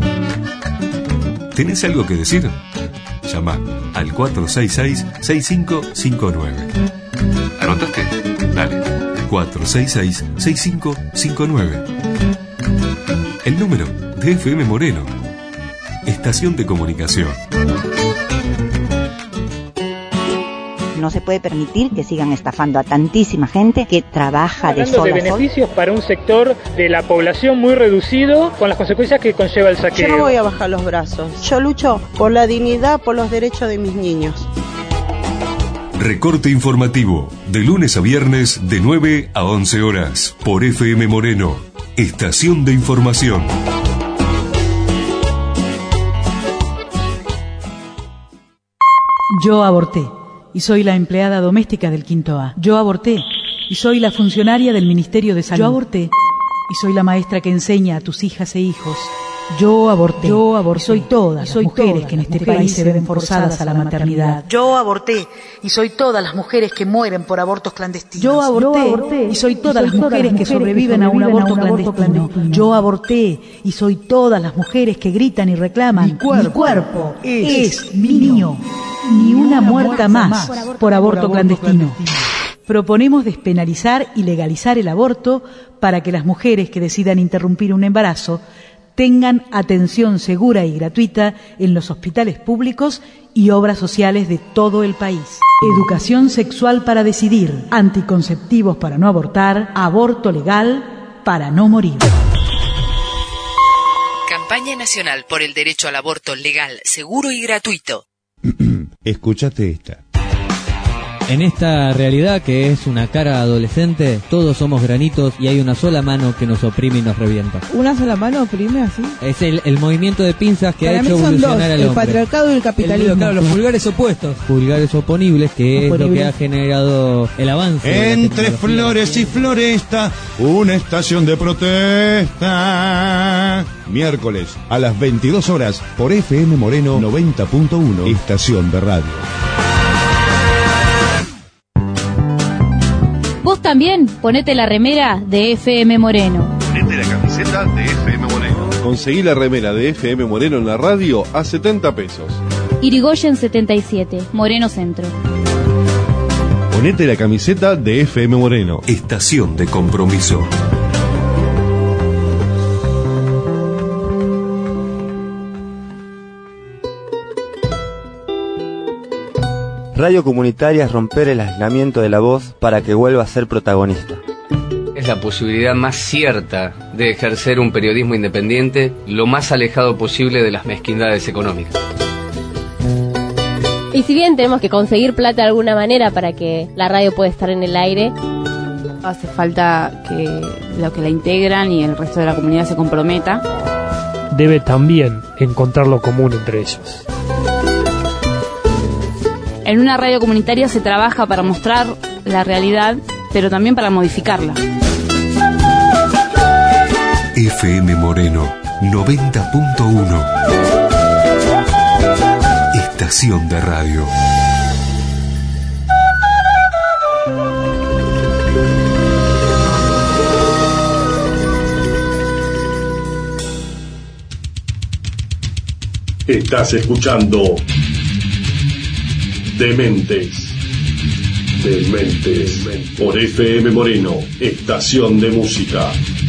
¿Tenés algo que decir? Llama al 466-6559. ¿Anotaste? Dale. 466-6559. El número de FM Moreno. Estación de comunicación. No se puede permitir que sigan estafando a tantísima gente que trabaja de Hablando sol de a sol. beneficios para un sector de la población muy reducido, con las consecuencias que conlleva el saqueo. Yo no voy a bajar los brazos. Yo lucho por la dignidad, por los derechos de mis niños. Recorte informativo, de lunes a viernes de 9 a 11 horas, por FM Moreno, Estación de Información. Yo aborté y soy la empleada doméstica del Quinto A. Yo aborté y soy la funcionaria del Ministerio de Salud. Yo aborté y soy la maestra que enseña a tus hijas e hijos. Yo aborté. Y soy todas las mujeres que en este país se ven forzadas a la maternidad. Yo aborté y soy todas las mujeres que mueren por abortos clandestinos. Yo aborté y soy todas las mujeres que sobreviven a un aborto clandestino. Yo aborté y soy todas las mujeres que gritan y reclaman: mi cuerpo es mío. Ni una muerta más por aborto clandestino. Proponemos despenalizar y legalizar el aborto para que las mujeres que decidan interrumpir un embarazo tengan atención segura y gratuita en los hospitales públicos y obras sociales de todo el país. Educación sexual para decidir, anticonceptivos para no abortar, aborto legal para no morir. Campaña Nacional por el Derecho al Aborto Legal, Seguro y Gratuito. Escúchate esta. En esta realidad que es una cara adolescente, todos somos granitos y hay una sola mano que nos oprime y nos revienta. ¿Una sola mano oprime así? Es el movimiento de pinzas que Para ha mí hecho son evolucionar dos, al el hombre. patriarcado y el capitalismo. Claro, los pulgares opuestos. Pulgares oponibles, que es lo que ha generado el avance. de la Entre tecnología. flores y floresta, una estación de protesta. Miércoles a las 22 horas por FM Moreno 90.1, estación de radio. Vos también ponete la remera de FM Moreno. Ponete la camiseta de FM Moreno. Conseguí la remera de FM Moreno en la radio a 70 pesos. Irigoyen 77, Moreno Centro. Ponete la camiseta de FM Moreno. Estación de compromiso. Radio comunitaria es romper el aislamiento de la voz para que vuelva a ser protagonista. Es la posibilidad más cierta de ejercer un periodismo independiente lo más alejado posible de las mezquindades económicas. Y si bien tenemos que conseguir plata de alguna manera para que la radio pueda estar en el aire, Hace falta que los que la integran y el resto de la comunidad se comprometa. Debe también encontrar lo común entre ellos. En una radio comunitaria se trabaja para mostrar la realidad, pero también para modificarla. FM Moreno 90.1. Estación de radio. Estás escuchando Dementes. Dementes. Por FM Moreno, estación de música.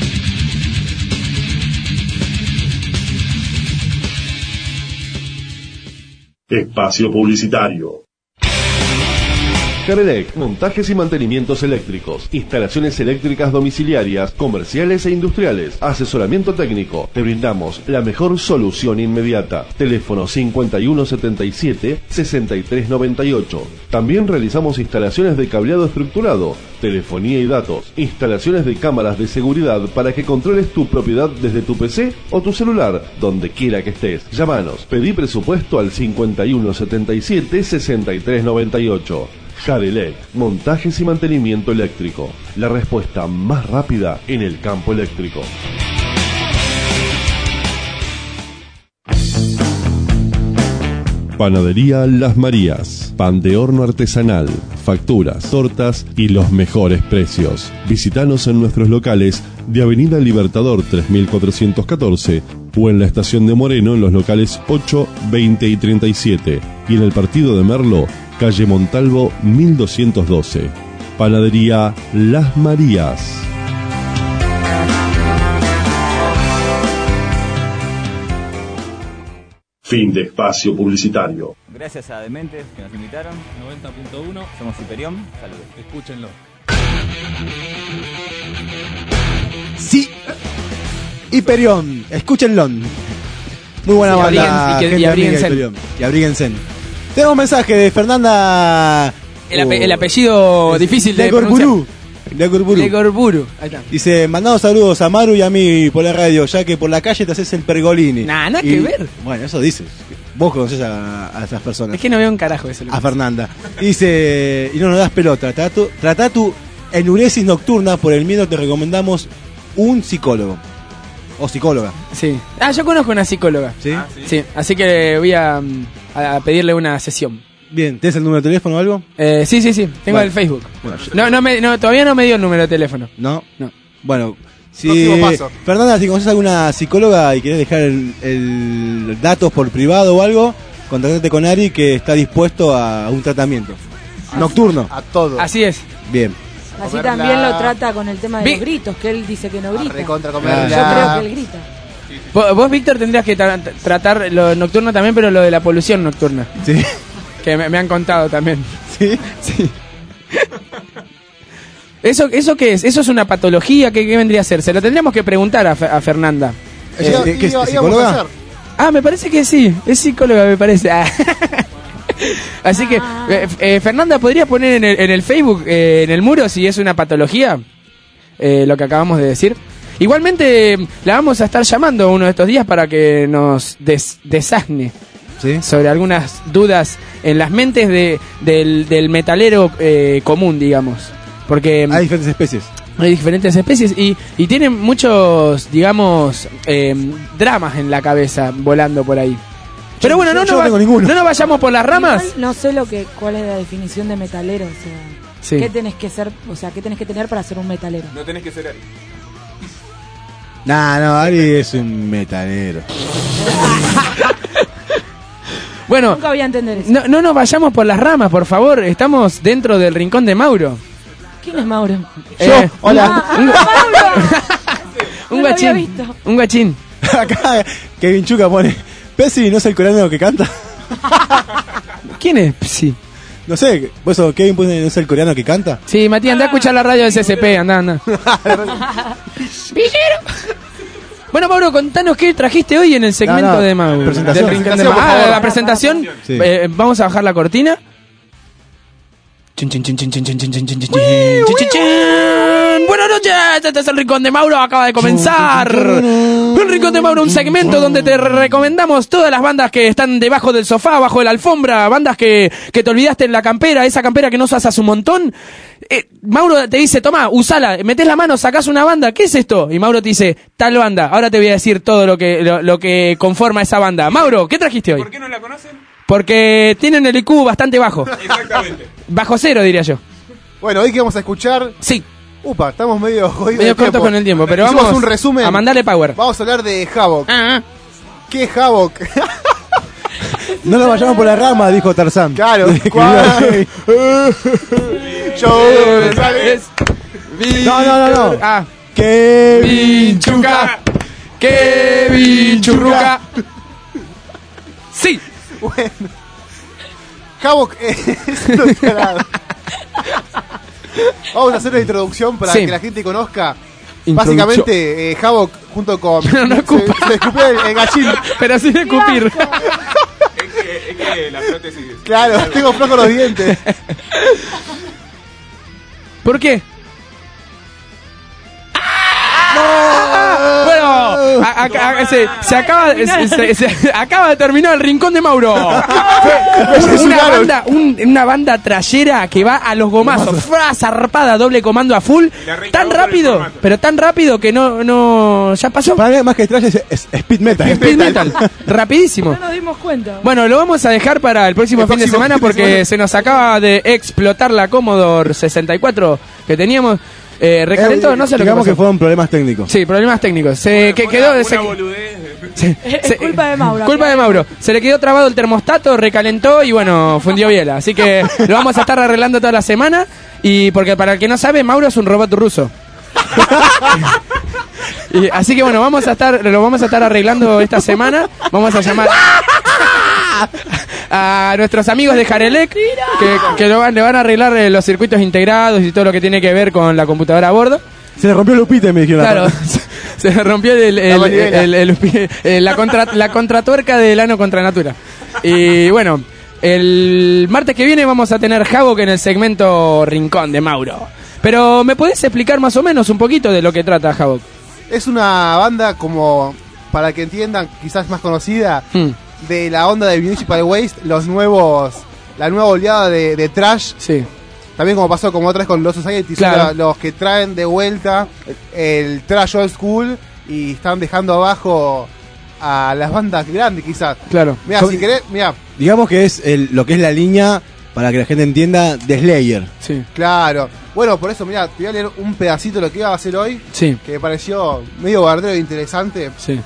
Espacio publicitario. Carelec, montajes y mantenimientos eléctricos, instalaciones eléctricas domiciliarias, comerciales e industriales, asesoramiento técnico. Te brindamos la mejor solución inmediata. Teléfono 5177-6398. También realizamos instalaciones de cableado estructurado, telefonía y datos, instalaciones de cámaras de seguridad para que controles tu propiedad desde tu PC o tu celular, donde quiera que estés. Llámanos, pedí presupuesto al 5177-6398. Carelec, montajes y mantenimiento eléctrico. La respuesta más rápida en el campo eléctrico. Panadería Las Marías. Pan de horno artesanal, facturas, tortas y los mejores precios. Visítanos en nuestros locales de Avenida Libertador 3414 o en la estación de Moreno en los locales 8, 20 y 37 y en el partido de Merlo, calle Montalvo 1212. Panadería Las Marías. Fin de espacio publicitario. Gracias a Dementes que nos invitaron. 90.1. Somos Hiperión. Saludos. Escúchenlo. Sí. Hiperión. Escúchenlo. Muy buena banda. Y abríguense. Y abríguense. Tengo un mensaje de Fernanda. El apellido difícil de pronunciar. Legorburu. Ahí está. Dice, mandamos saludos a Maru y a mí por la radio, ya que por la calle te haces el pergolini. Nada que ver. Bueno, eso dices. Vos conocés a esas personas. Es que no veo un carajo eso. A Fernanda. Dice, y no nos das pelota. Trata tu enuresis nocturna, por el miedo te recomendamos un psicólogo. O psicóloga. Sí. Yo conozco una psicóloga. ¿Sí? Sí. Así que voy a pedirle una sesión. Bien, ¿tenés el número de teléfono o algo? Sí. Tengo el Facebook. Bueno, todavía no me dio el número de teléfono. No. Bueno, si Fernanda, si conoces alguna psicóloga y querés dejar el datos por privado o algo, contactate con Ari, que está dispuesto a un tratamiento nocturno. A todo. Así es. Bien. Así también lo trata con el tema de los gritos, que él dice que no grita. Yo creo que él grita. Vos, Víctor, tendrías que tratar lo nocturno también, pero lo de la polución nocturna. Sí. Que me han contado también. ¿Sí? Sí. ¿Eso qué es? ¿Eso es una patología? ¿Qué vendría a ser? Se lo tendríamos que preguntar a Fernanda. ¿Qué es psicóloga? Me parece que sí. Es psicóloga, me parece. Así que, Fernanda, ¿podrías poner en el Facebook, en el muro, si es una patología? Lo que acabamos de decir. Igualmente, la vamos a estar llamando uno de estos días para que nos desasne. ¿Sí? Sobre algunas dudas en las mentes del metalero común, digamos. Porque hay diferentes especies. Hay diferentes especies y tienen muchos, digamos, dramas en la cabeza volando por ahí. Pero bueno, no nos vayamos por las ramas. Igual no sé cuál es la definición de metalero, o sea, sí. ¿Qué tenés que ser, o sea, qué tenés que tener para ser un metalero? No tenés que ser Ari. No, Ari es un metalero. Bueno, nunca voy a entender eso. No nos vayamos por las ramas, por favor. Estamos dentro del rincón de Mauro. ¿Quién es Mauro? Hola. Un guachín. Acá Kevin Chuca pone, Pesi no es el coreano que canta. ¿Quién es Pesi? No sé, ¿vos Kevin pone no es el coreano que canta? Sí, Matías, anda a escuchar la radio del CCP, anda. Bueno, Mauro, contanos qué trajiste hoy en el segmento de Mauro. Presentación. Del rincón de Mauro. La presentación. Sí. Vamos a bajar la cortina. Buenas noches, este es el Rincón de Mauro, acaba de comenzar. El Rincón de Mauro, un segmento donde te recomendamos todas las bandas que están debajo del sofá, bajo de la alfombra, bandas que te olvidaste en la campera, esa campera que no usas hace un montón. Mauro te dice, tomá, usala, metés la mano, sacás una banda, ¿qué es esto? Y Mauro te dice, tal banda, ahora te voy a decir todo lo que conforma esa banda. Mauro, ¿qué trajiste hoy? ¿Por qué no la conocen? Porque tienen el IQ bastante bajo. Exactamente. Bajo cero, diría yo. Bueno, hoy que vamos a escuchar... Sí. Upa, estamos medio jodidos. Medio cortos con el tiempo, pero hicimos vamos un resumen. A mandarle power. Vamos a hablar de Havoc. ¿Qué es Havoc? No nos vayamos por la rama, dijo Tarzán. Claro. No. Kevin Chuca. Kevin Churruca. Sí. Bueno. Havoc es un tarado. Vamos a hacer una introducción para que la gente conozca. Básicamente, Havoc junto con... Pero no escupa. Se escupió el gallín. Pero sin escupir. Es que la prótesis... Claro, tengo flojos los dientes. ¿Por qué? Bueno, se acaba de terminar el rincón de Mauro. Una banda trayera que va a los gomazos, zarpada, doble comando a full, tan rápido, pero tan rápido que no ya pasó. Para mí más que trash es speed metal. Speed metal, rapidísimo. No nos dimos cuenta. Bueno, lo vamos a dejar para el próximo fin de semana porque se nos acaba de explotar la Commodore 64 que teníamos. Recalentó, no sé lo que digamos pasó. que fueron problemas técnicos. Sí, problemas técnicos. Culpa de Mauro. Culpa de Mauro. Se le quedó trabado el termostato, recalentó y bueno, fundió biela. Así que lo vamos a estar arreglando toda la semana. Y porque para el que no sabe, Mauro es un robot ruso. Así que bueno, lo vamos a estar arreglando esta semana. Vamos a llamar a nuestros amigos de Jarelec que le van a arreglar los circuitos integrados y todo lo que tiene que ver con la computadora a bordo. Se le rompió el upite, me dijeron. Claro, se le rompió la contratuerca del ano contra natura. Y bueno, el martes que viene vamos a tener Havok en el segmento Rincón de Mauro. Pero ¿me podés explicar más o menos un poquito de lo que trata Havok? Es una banda como, para que entiendan, quizás más conocida, de la onda de Municipal Waste, la nueva oleada de trash. Sí. También como pasó como otra vez con Los Society, claro. Son los que traen de vuelta el trash old school y están dejando abajo a las bandas grandes quizás. Claro. Mira, si querés, mira. Digamos que es lo que es la línea, para que la gente entienda, de Slayer. Sí. Claro. Bueno, por eso, mira, te voy a leer un pedacito de lo que iba a hacer hoy. Sí. Que me pareció medio bardero e interesante. Sí.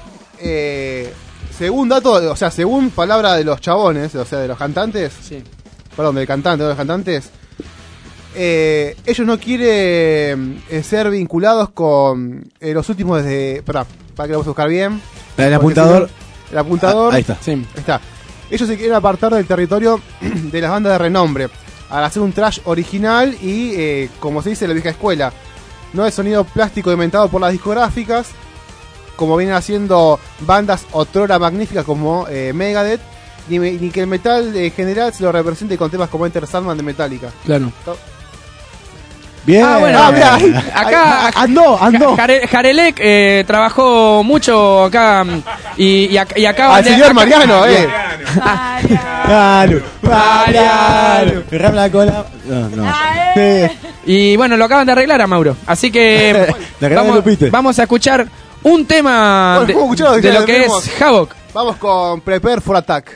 Según datos, o sea, según palabra de los chabones, o sea, de los cantantes. Sí. Perdón, de los cantantes. Ellos no quieren ser vinculados con los últimos desde... Para que lo vamos a buscar bien. El apuntador. El apuntador. Ahí está. Sí. Ahí está. Ellos se quieren apartar del territorio de las bandas de renombre al hacer un trash original y, como se dice, la vieja escuela. No el sonido plástico inventado por las discográficas, como vienen haciendo bandas otrora magníficas como Megadeth, ni que el metal en general se lo represente con temas como Enter Sandman de Metallica. Claro. Bien. Mira, acá andó. Jarelec trabajó mucho acá y acaba al señor Mariano, Mariano. La cola. No. Y bueno, lo acaban de arreglar a Mauro. Así que vamos a escuchar un tema de lo que es Havok. Vamos con Prepare for Attack.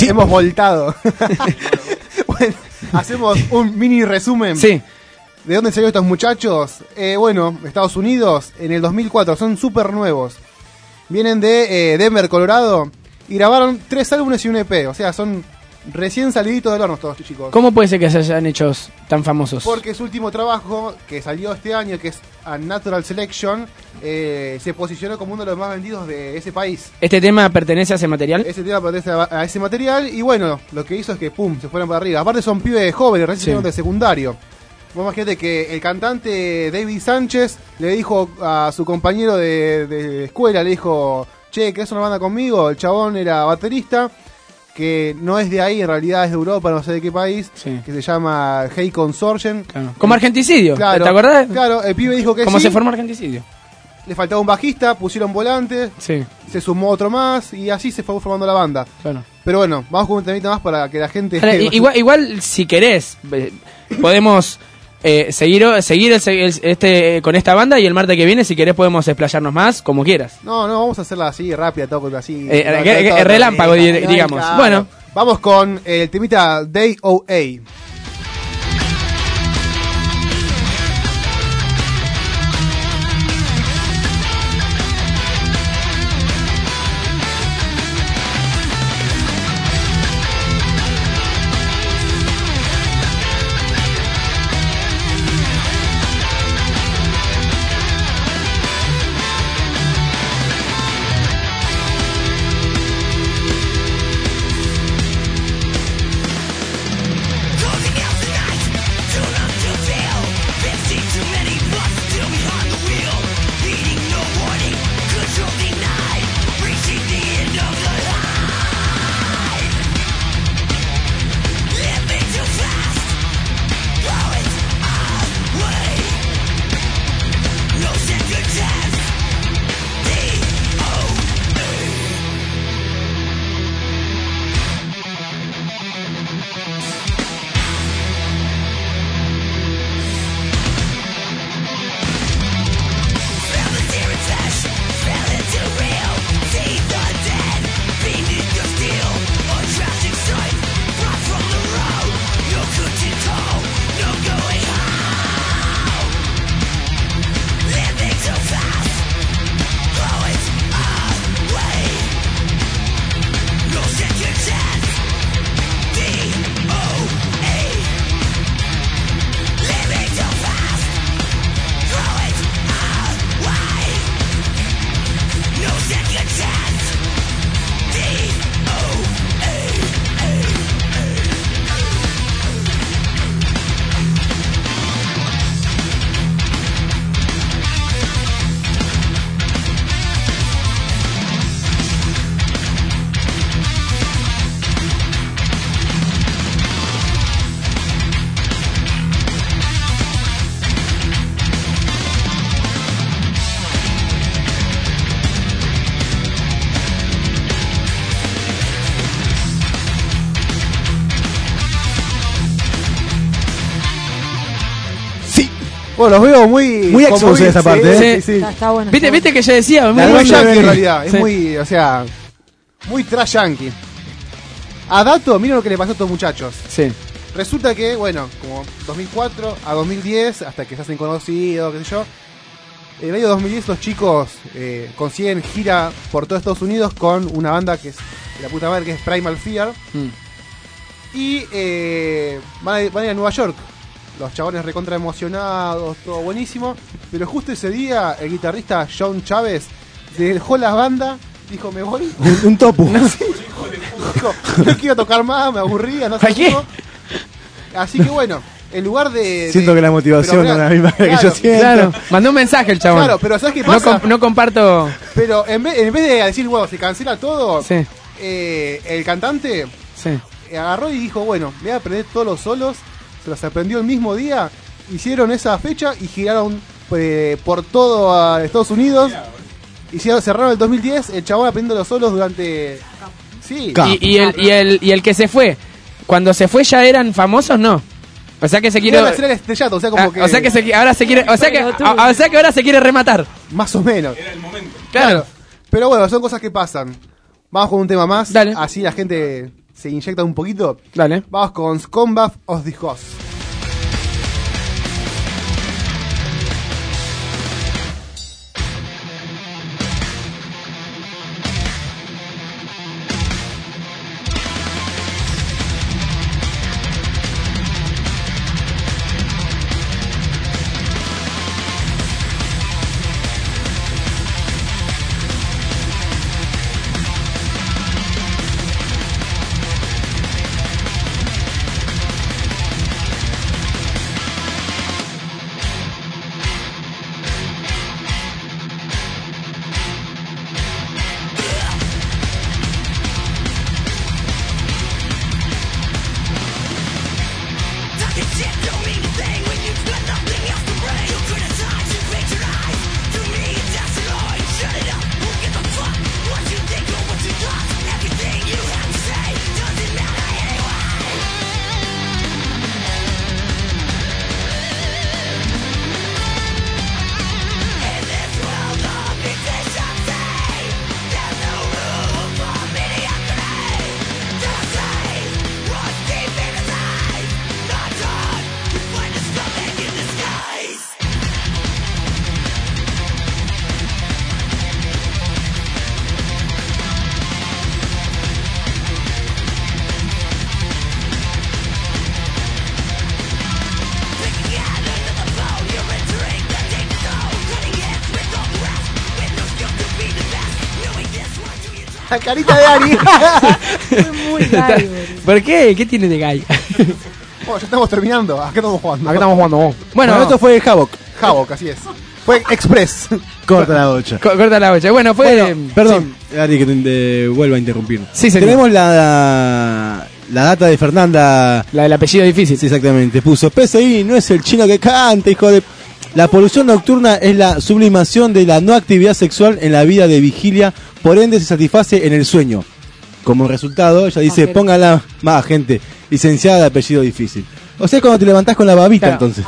hemos voltado. Bueno, hacemos un mini resumen. Sí. ¿De dónde salieron estos muchachos? Bueno, Estados Unidos, en el 2004, son súper nuevos. Vienen de Denver, Colorado, y grabaron 3 álbumes y un EP. O sea, son recién saliditos del horno todos estos chicos. ¿Cómo puede ser que se hayan hecho tan famosos? Porque su último trabajo, que salió este año, que es A Natural Selection, se posicionó como uno de los más vendidos de ese país. ¿Este tema pertenece a ese material? Ese tema pertenece a ese material, y bueno, lo que hizo es que pum, se fueron para arriba. Aparte son pibes jóvenes, recién salieron de secundario. Vos imagínate que el cantante David Sánchez le dijo a su compañero de escuela, le dijo, che, ¿querés una banda conmigo? El chabón era baterista, que no es de ahí, en realidad es de Europa, no sé de qué país, que se llama Hey Consortium. Claro. Como Argenticidio, claro, ¿te acordás? Claro, el pibe dijo que ¿Cómo sí. se formó Argenticidio? Le faltaba un bajista, pusieron volantes, se sumó otro más, y así se fue formando la banda. Claro. Pero bueno, vamos con un temita más para que la gente... Ahora, igual, si querés, podemos... seguir con esta banda, y el martes que viene, si querés, podemos explayarnos más, como quieras. No, vamos a hacerla así, rápida, todo así. Relámpago, digamos. Claro. Bueno. Vamos con el temita Day OA. Bueno, los veo muy exos en esta parte, Sí. Está bueno. ¿Viste que yo decía? Es muy yankee en realidad. Es muy, o sea, muy trash yankee. A dato, miren lo que le pasó a estos muchachos. Sí. Resulta que, bueno, como 2004 a 2010, hasta que se hacen conocidos, qué sé yo. En el año 2010 los chicos consiguen gira por todo Estados Unidos con una banda que es de la puta madre, que es Primal Fear. Y van a ir a Nueva York. Los chabones recontra emocionados, todo buenísimo. Pero justo ese día el guitarrista John Chávez dejó la banda, dijo, me voy. Un topu. Dijo, no quiero tocar más, me aburría, no sé cómo. Así que bueno, en lugar de... Siento que la motivación no es la misma que yo siento. Claro, mandó un mensaje el chabón. Claro, pero ¿sabes qué pasa? No comparto... Pero en vez de decir, bueno, se cancela todo, el cantante agarró y dijo, bueno, me voy a aprender todos los solos. Se los aprendió el mismo día. Hicieron esa fecha y giraron por todo a Estados Unidos. Cerraron el 2010, el chabón aprendiendo los solos durante... Sí. Y el que se fue, cuando se fue ya eran famosos, ¿no? O sea que se quiere... hacer el estrellato, o sea, como que... O sea que ahora se quiere... O sea que ahora se quiere rematar. Más o menos. Era el momento. Claro. Pero bueno, son cosas que pasan. Vamos con un tema más. Dale. Así la gente se inyecta un poquito. Dale. Vamos con Scumbag of the Host. La carita de Ari. Muy gay, ¿Por qué? ¿Qué tiene de gay? Bueno, ya estamos terminando. ¿A qué estamos jugando? Acá estamos jugando vos. Bueno, esto fue Havoc. Havoc, así es. Fue Express. Corta la bocha. Corta la bocha. Bueno, fue... Perdón, Ari, que te vuelva a interrumpir. Sí, señor. Tenemos la data de Fernanda. La del apellido difícil. Sí, exactamente. Puso, PSI no es el chino que canta, hijo de... La polución nocturna es la sublimación de la no actividad sexual en la vida de vigilia, por ende se satisface en el sueño. Como resultado, ella dice, póngala más gente, licenciada de apellido difícil. O sea, cuando te levantás con la babita, claro. Entonces.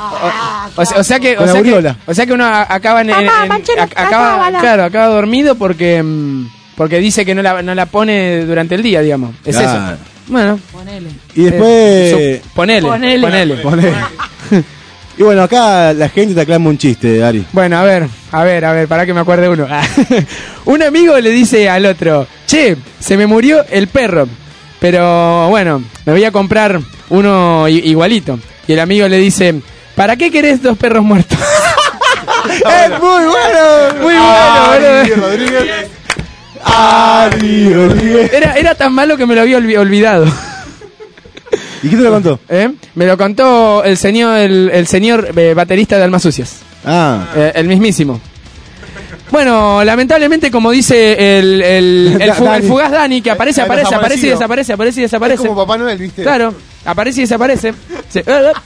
O sea que uno acaba acaba dormido porque dice que no la pone durante el día, digamos. Es eso. Bueno. Ponele. Y después... Ponele. Y bueno, acá la gente te aclama un chiste, Ari. Bueno, a ver, para que me acuerde uno. Un amigo le dice al otro, che, se me murió el perro, pero bueno, me voy a comprar uno igualito. Y el amigo le dice, ¿para qué querés 2 perros muertos? Es muy bueno. Muy bueno, Rodríguez. Ari Rodríguez. Era tan malo que me lo había olvidado. ¿Y quién te lo contó? Me lo contó el señor baterista de Almas Sucias. El mismísimo. Bueno, lamentablemente, como dice el fugaz Dani, que aparece y desaparece. Es como Papá Noel, ¿viste? Claro, aparece y desaparece. Sí.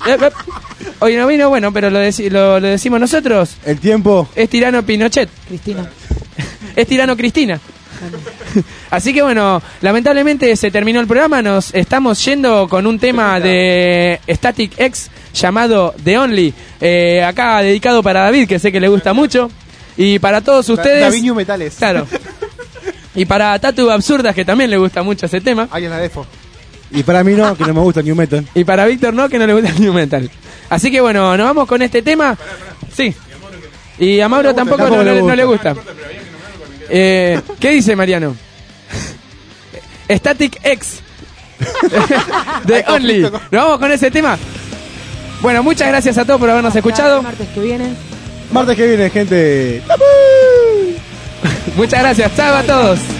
Hoy no vino, bueno, pero lo decimos nosotros. El tiempo es tirano Pinochet. Cristina. Es tirano Cristina. Así que bueno, lamentablemente se terminó el programa. Nos estamos yendo con un tema de Static X llamado The Only, acá dedicado para David, que sé que le gusta mucho, y para todos ustedes. David New Metales. Claro. Y para Tatu Absurdas, que también le gusta mucho ese tema. Ahí en la defo. Y para mí no, que no me gusta New Metal. Y para Víctor no, que no le gusta el New Metal. Así que bueno, nos vamos con este tema. Sí. Y a Mauro tampoco no le gusta. ¿Qué dice Mariano? Static X The Only. Nos vamos con ese tema. Bueno, muchas gracias a todos por habernos escuchado. Martes que viene, gente. Muchas gracias. Chao a todos.